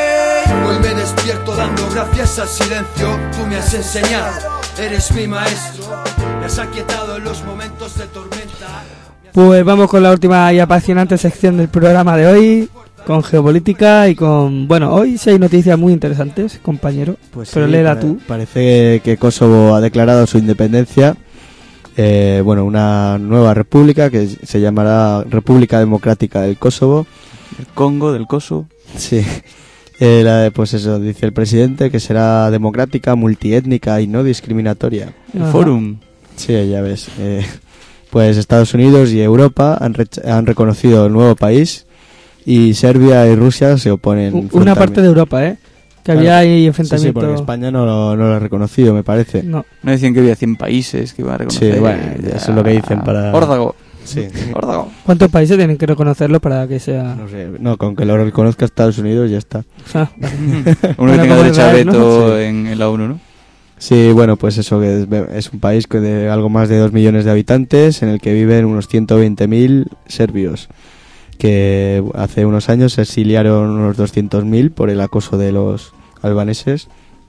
Hoy me despierto dando gracias al silencio, tú me has enseñado, eres mi maestro, me has aquietado en los momentos de tormenta. Pues vamos con la última y apasionante sección del programa de hoy, con geopolítica y con... Bueno, hoy sí hay noticias muy interesantes, compañero, pues pero sí, léela tú. Parece que Kosovo ha declarado su independencia bueno, una nueva república que se llamará República Democrática del Kosovo. El Congo, del Kosovo. Sí. Pues eso, dice el presidente, que será democrática, multiétnica y no discriminatoria. El Ajá. Fórum. Sí, ya ves. Pues Estados Unidos y Europa han reconocido el nuevo país y Serbia y Rusia se oponen. Una frontalmente. parte de Europa, ¿eh? Que Claro. había ahí Sí, enfrentamientos. porque España no lo ha reconocido, me parece. No. No decían que había 100 países que iban a reconocer. Sí, bueno, eso es lo que dicen para... Órdago. Sí. Órdago. ¿Cuántos países tienen que reconocerlo para que sea...? No sé, no, con que lo reconozca Estados Unidos ya está. Ah, Uno Bueno, que tenga como derecho a Israel, ¿no? veto Sí. en la ONU, ¿no? Sí, bueno, pues eso, que es un país de algo más de 2 millones de habitantes en el que viven unos 120.000 serbios, que hace unos años se exiliaron unos 200.000 por el acoso de los albaneses.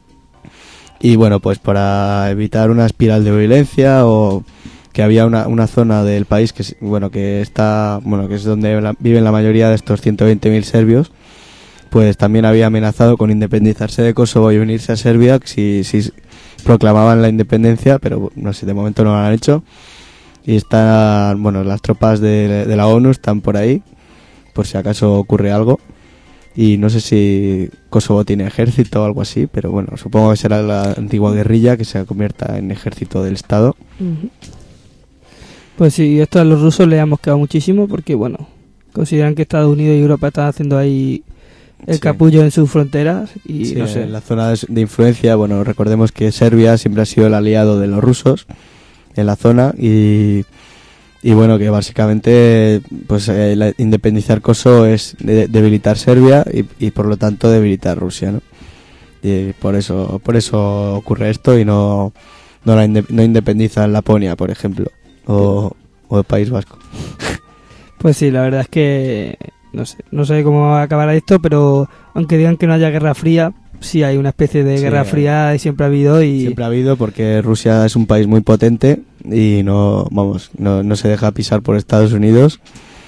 Y bueno, pues para evitar una espiral de violencia, o que había una zona del país que que está, que es donde viven la mayoría de estos 120.000 serbios, pues también había amenazado con independizarse de Kosovo y unirse a Serbia si proclamaban la independencia, pero no sé, de momento no lo han hecho. Y están, las tropas de la ONU están por ahí, por si acaso ocurre algo. Y no sé si Kosovo tiene ejército o algo así, pero bueno, supongo que será la antigua guerrilla que se convierta en ejército del Estado. ujú. Pues sí, esto a los rusos les ha mosqueado muchísimo porque, bueno, consideran que Estados Unidos y Europa están haciendo ahí el Sí. capullo en sus fronteras y Sí, no sé. en la zona de influencia, recordemos que Serbia siempre ha sido el aliado de los rusos en la zona y bueno, que básicamente pues independizar Kosovo es debilitar Serbia y por lo tanto debilitar Rusia, ¿no? Y por eso ocurre esto y no independizan Laponia, por ejemplo, o el País Vasco. Pues sí, la verdad es que no sé cómo va a acabar esto, pero aunque digan que no haya guerra fría, sí hay una especie de Sí, guerra fría y siempre ha habido Siempre ha habido, porque Rusia es un país muy potente y no se deja pisar por Estados Unidos.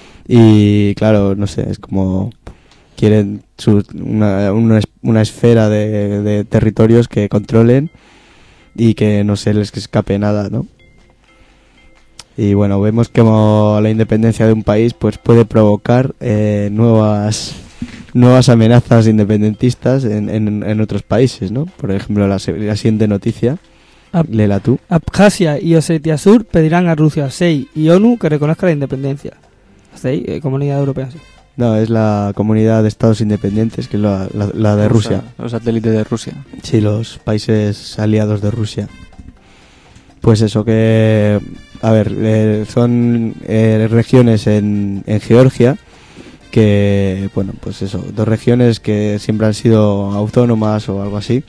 Y claro, no sé, es como quieren una esfera de territorios que controlen y que no se les escape nada, ¿no? Y bueno, vemos como la independencia de un país pues puede provocar nuevas amenazas independentistas en otros países, ¿no? Por ejemplo, la siguiente noticia, léela tú. Abjasia y Osetia Sur pedirán a Rusia, SEI y ONU que reconozca la independencia. SEI, Comunidad Europea, sí. No, es la Comunidad de Estados Independientes, que es la de Rusia. Los satélites de Rusia. Sí, los países aliados de Rusia. Pues eso que... A ver, son regiones en Georgia que, pues eso, 2 regiones que siempre han sido autónomas o algo así,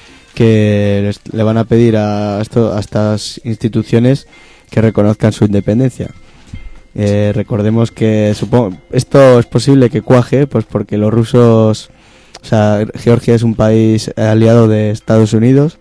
que le van a pedir a estas instituciones que reconozcan su independencia. Recordemos que esto es posible que cuaje, pues porque los rusos, Georgia es un país aliado de Estados Unidos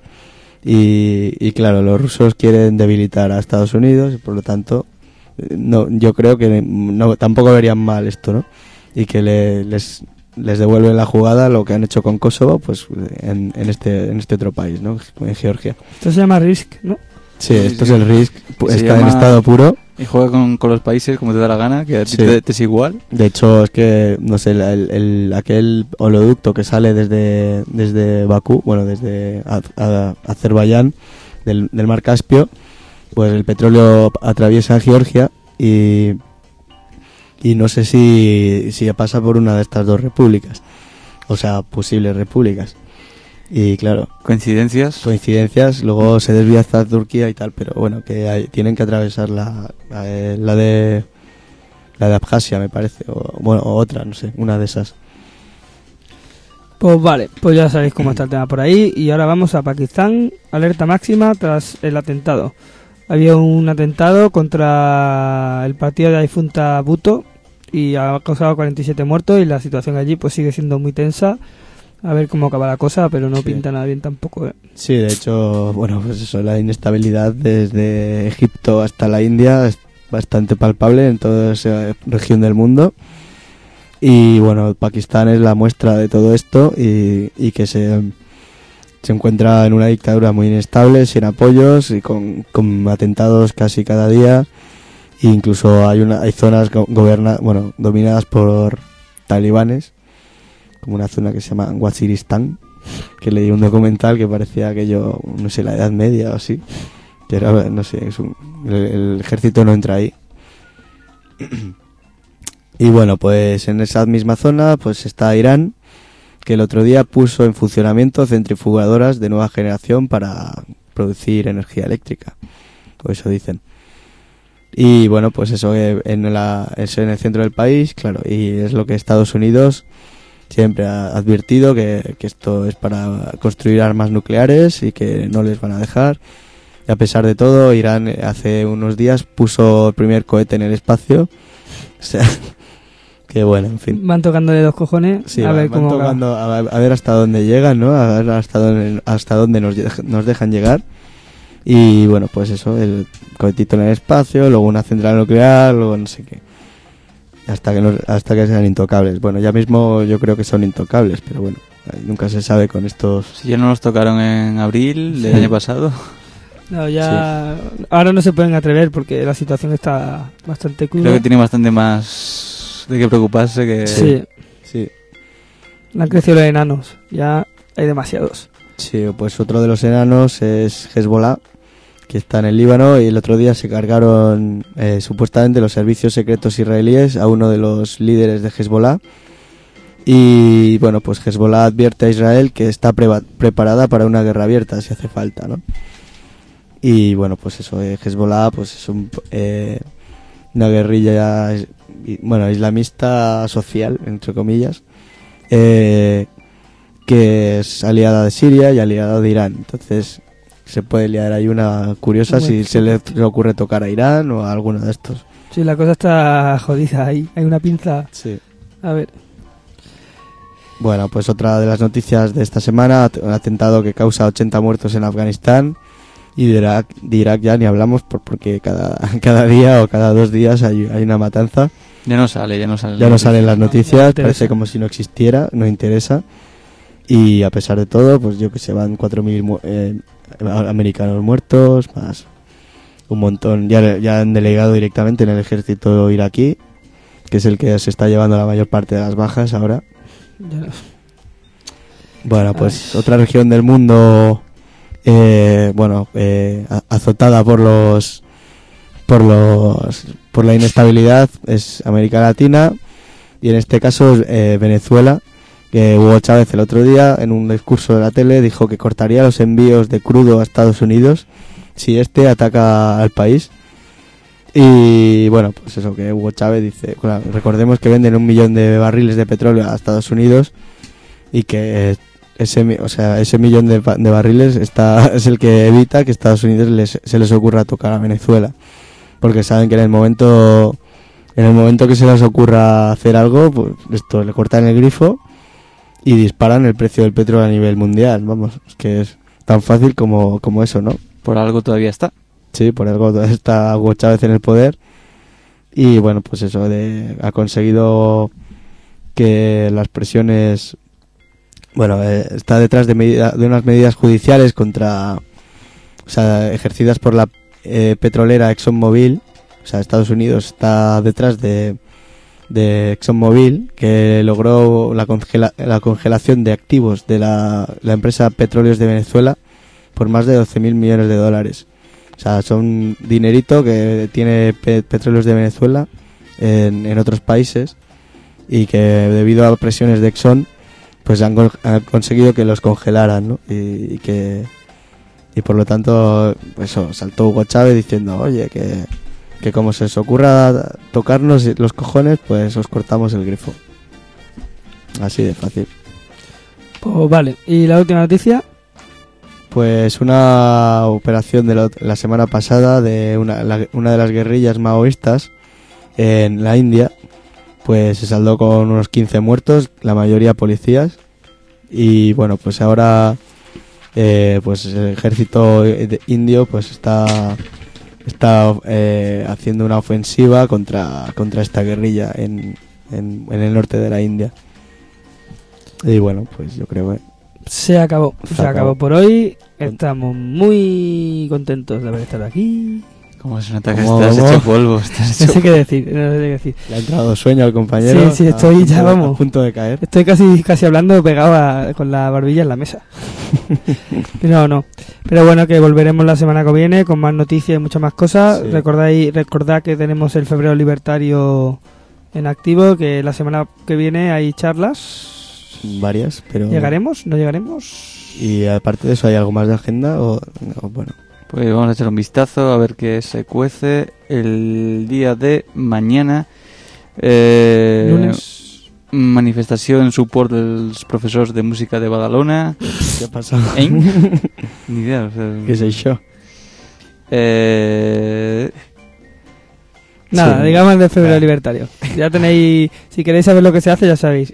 y claro, los rusos quieren debilitar a Estados Unidos y por lo tanto yo creo que tampoco verían mal esto, ¿no? Y que les devuelven la jugada lo que han hecho con Kosovo, pues en este otro país, ¿no? En Georgia. Esto se llama RISC, ¿no? Sí, esto sí. es el RISC, Se está en llama- estado puro. Y juega con los países como te da la gana, que a ti Sí. te es igual. De hecho, es que, no sé, aquel oleoducto que sale desde Bakú, desde Azerbaiyán, del Mar Caspio, pues el petróleo atraviesa Georgia y no sé si pasa por una de estas 2 repúblicas, o sea, posibles repúblicas. Y claro, Coincidencias. coincidencias, luego se desvía hasta Turquía y tal, pero bueno, que tienen que atravesar la de Abjasia, me parece, o otra, no sé, una de esas. Pues vale, pues ya sabéis cómo está el tema por ahí. Y ahora vamos a Pakistán. Alerta máxima tras el atentado. Había un atentado contra el partido de la difunta Bhutto y ha causado 47 muertos y la situación allí pues sigue siendo muy tensa. A ver cómo acaba la cosa, pero no Sí. pinta nada bien tampoco, ¿eh? Sí, de hecho, pues eso, la inestabilidad desde Egipto hasta la India es bastante palpable en toda esa región del mundo. Y bueno, Pakistán es la muestra de todo esto y que se encuentra en una dictadura muy inestable, sin apoyos y con atentados casi cada día. E incluso hay zonas dominadas por talibanes, como una zona que se llama Waziristán, que leí un documental que parecía aquello, no sé, la Edad Media o así, que era, no sé, el ejército no entra ahí. Y bueno, pues en esa misma zona pues está Irán, que el otro día puso en funcionamiento centrifugadoras de nueva generación para producir energía eléctrica, o eso dicen. Y bueno, pues eso es en el centro del país, claro, y es lo que Estados Unidos siempre ha advertido, que esto es para construir armas nucleares y que no les van a dejar. Y a pesar de todo, Irán hace unos días puso el primer cohete en el espacio. O sea, que bueno, en fin. Van tocándole los cojones, sí, a ver van cómo tocando, a ver hasta dónde llegan, ¿no? A ver hasta dónde nos dejan llegar. Y bueno, pues eso, el cohetito en el espacio, luego una central nuclear, luego no sé qué. Hasta que sean intocables. Bueno, ya mismo yo creo que son intocables, pero bueno, nunca se sabe con estos... Si ya no los tocaron en abril del año pasado. No, ya... Sí. Ahora no se pueden atrever porque la situación está bastante cruda. Creo que tiene bastante más de qué preocuparse que... Sí. Sí. Le han crecido los enanos. Ya hay demasiados. Sí, pues otro de los enanos es Hezbollah, que está en el Líbano, y el otro día se cargaron supuestamente los servicios secretos israelíes a uno de los líderes de Hezbollah. Y bueno, pues Hezbollah advierte a Israel que está preparada para una guerra abierta si hace falta, ¿no? Y bueno, pues eso, Hezbollah pues es una guerrilla islamista social, entre comillas, que es aliada de Siria y aliada de Irán. Entonces se puede liar ahí una curiosa si se le ocurre tocar a Irán o a alguno de estos. Sí, la cosa está jodida ahí. Hay una pinza. Sí. A ver. Bueno, pues otra de las noticias de esta semana, un atentado que causa 80 muertos en Afganistán. Y de Irak ya ni hablamos porque cada día o cada 2 días hay una matanza. Ya no salen las noticias, parece como si no existiera, no interesa. Y a pesar de todo, pues yo que sé, van 4.000 americanos muertos, más un montón. Ya han delegado directamente en el ejército iraquí, que es el que se está llevando la mayor parte de las bajas ahora. Bueno, pues otra región del mundo azotada por la inestabilidad es América Latina, y en este caso Venezuela, que Hugo Chávez el otro día en un discurso de la tele dijo que cortaría los envíos de crudo a Estados Unidos si este ataca al país. Y bueno, pues eso, que Hugo Chávez dice, claro, recordemos que venden 1 millón de barriles de petróleo a Estados Unidos, y que ese millón de barriles es el que evita que Estados Unidos se les ocurra tocar a Venezuela, porque saben que en el momento que se les ocurra hacer algo, pues esto, le cortan el grifo y disparan el precio del petróleo a nivel mundial. Vamos, es que es tan fácil como eso, ¿no? Por algo todavía está. Sí, por algo todavía está Hugo Chávez en el poder. Y bueno, pues eso, ha conseguido que las presiones... Bueno, está detrás de unas medidas judiciales ejercidas por la petrolera ExxonMobil. O sea, Estados Unidos está detrás de ExxonMobil, que logró la congelación de activos de la empresa Petróleos de Venezuela por más de 12.000 millones de dólares. O sea, son dinerito que tiene Petróleos de Venezuela en otros países, y que debido a presiones de Exxon pues han conseguido que los congelaran, ¿no? Y por lo tanto, pues eso, saltó Hugo Chávez diciendo, oye, que como se os ocurra tocarnos los cojones, pues os cortamos el grifo. Así de fácil. Pues vale, ¿y la última noticia? Pues una operación de la semana pasada de una de las guerrillas maoístas en la India, pues se saldó con unos 15 muertos, la mayoría policías. Y bueno, pues ahora pues el ejército indio pues está haciendo una ofensiva contra esta guerrilla en el norte de la India. Y bueno, pues yo creo que Se acabó por hoy. Estamos muy contentos de haber estado aquí. Como se nota que estás hecho polvo. No sé qué decir. Le ha entrado sueño al compañero. Sí, estoy ya, vamos. A punto de caer. Estoy casi hablando pegado con la barbilla en la mesa. No. Pero bueno, que volveremos la semana que viene con más noticias y muchas más cosas. Sí. Recordad que tenemos el Febrero Libertario en activo, que la semana que viene hay charlas. Varias, pero... ¿Llegaremos? ¿No llegaremos? Y aparte de eso, ¿hay algo más de agenda? Bueno. Pues vamos a echar un vistazo a ver qué se cuece el día de mañana. Lunes. Manifestació en suport dels professors de música de Badalona. ¿Qué ha pasado? Ni idea. O sea, ¿Qué es eso? Nada, Sí. digamos del Febrero Libertario. Ya tenéis, si queréis saber lo que se hace, ya sabéis.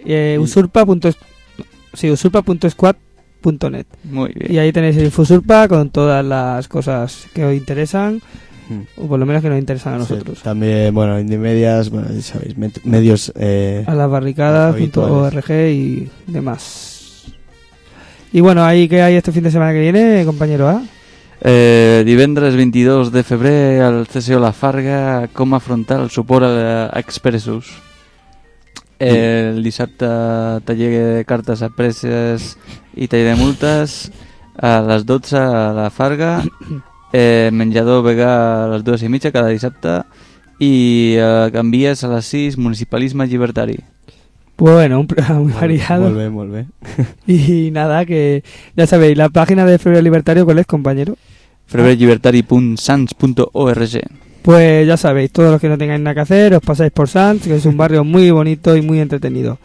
usurpa.squad.net. muy bien. Y ahí tenéis el Infosurpa con todas las cosas que os interesan, o por lo menos que nos interesan a nosotros. Sí, también, bueno, Indimedias, bueno, ya sabéis, medios... A las barricadas, habituales. .org y demás. Y bueno, ahí que hay este fin de semana que viene, compañero A. Divendres 22 de febrer al CSO La Farga, com afrontar el suport a Expressos. El dissabte taller de cartes a preses i taller de multes a les 12 a La Farga, menjador vegà a les 2:30 cada dissabte i Can Vies a les 6 municipalisme llibertari. Bueno, un programa muy variado. Molt bé. Y nada, que ya sabéis, la página de Febrero Libertario, ¿cuál es, compañero? febrerollibertari.sans.org. Pues ya sabéis, todos los que no tengáis nada que hacer, os pasáis por Sans, que es un barrio muy bonito y muy entretenido.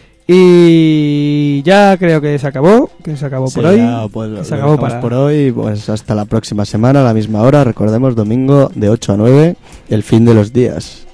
Y ya creo que se acabó por hoy. Ya, pues, que se acabó para por hoy, pues hasta la próxima semana, a la misma hora, recordemos, domingo de 8 a 9, el fin de los días.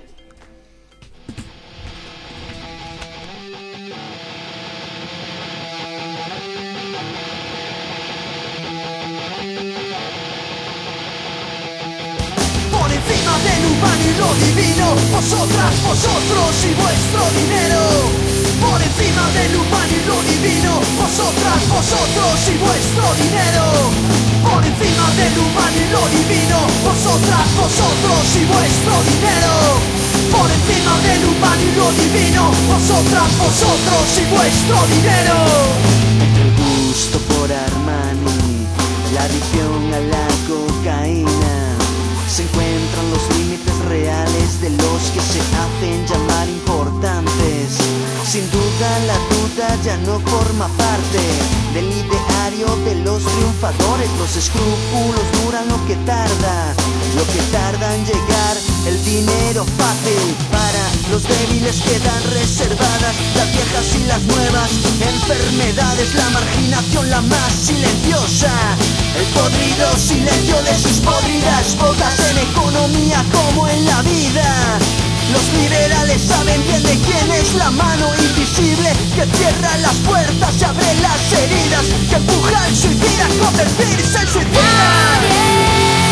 Por encima del humano y lo divino, vosotras, vosotros y vuestro dinero. Por encima del humano y lo divino, vosotras, vosotros y vuestro dinero. Por encima del humano y lo divino, vosotras, vosotros y vuestro dinero. Por encima del humano y lo divino, vosotras, vosotros y vuestro dinero. El gusto por Armani, la adicción a la cocaína. Se encuentran los límites reales de los que se hacen llamar importantes. Sin duda la duda ya no forma parte del ideario de los triunfadores. Los escrúpulos duran lo que tarda en llegar el dinero fácil. Para los débiles quedan reservadas las viejas y las nuevas enfermedades. La marginación la más silenciosa, el podrido silencio de sus podridas botas. En economía como en la vida, los liberales saben bien de quién es la mano invisible que cierra las puertas y abre las heridas, que empuja al suicida a convertirse en suicida.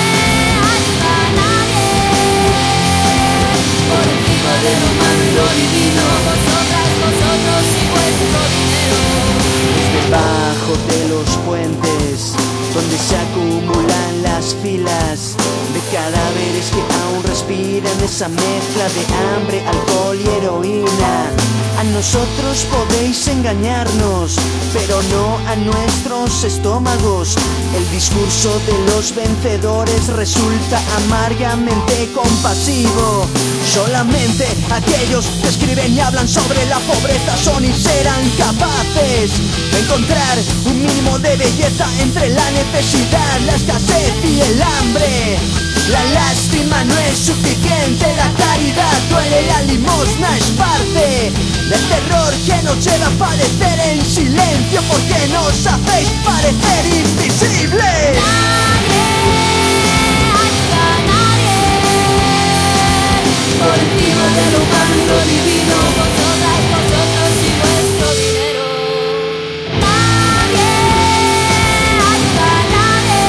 Por encima de lo humano y lo divino, vosotras, vosotros y vuestro dinero. Debajo de los puentes, donde se acumulan las filas de cadáveres que aún respiran esa mezcla de hambre, alcohol y heroína. A nosotros podéis engañarnos, pero no a nuestros estómagos. El discurso de los vencedores resulta amargamente compasivo. Solamente aquellos que escriben y hablan sobre la pobreza son y serán capaces de encontrar un mínimo de belleza entre la necesidad, la escasez y el hambre. La lástima no es suficiente, la caridad duele, la limosna es parte del terror que nos lleva a padecer en silencio, porque nos hacéis parecer invisibles. Por encima de lo humano y lo divino, vosotras, vosotros y vuestro dinero. Nadie, hasta nadie.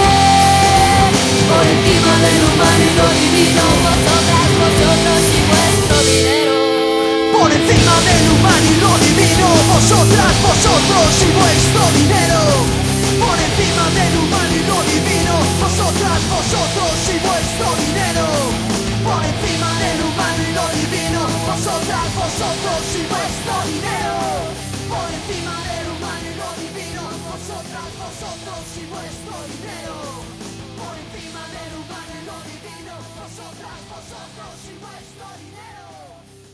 Por encima de lo humano y lo divino, vosotras, vosotros y vuestro dinero. Por encima del humano y lo divino, vosotras, vosotros y vuestro dinero. vosotros y vuestro dinero. Por encima del humano y lo divino, vosotras, vosotros y vuestro dinero.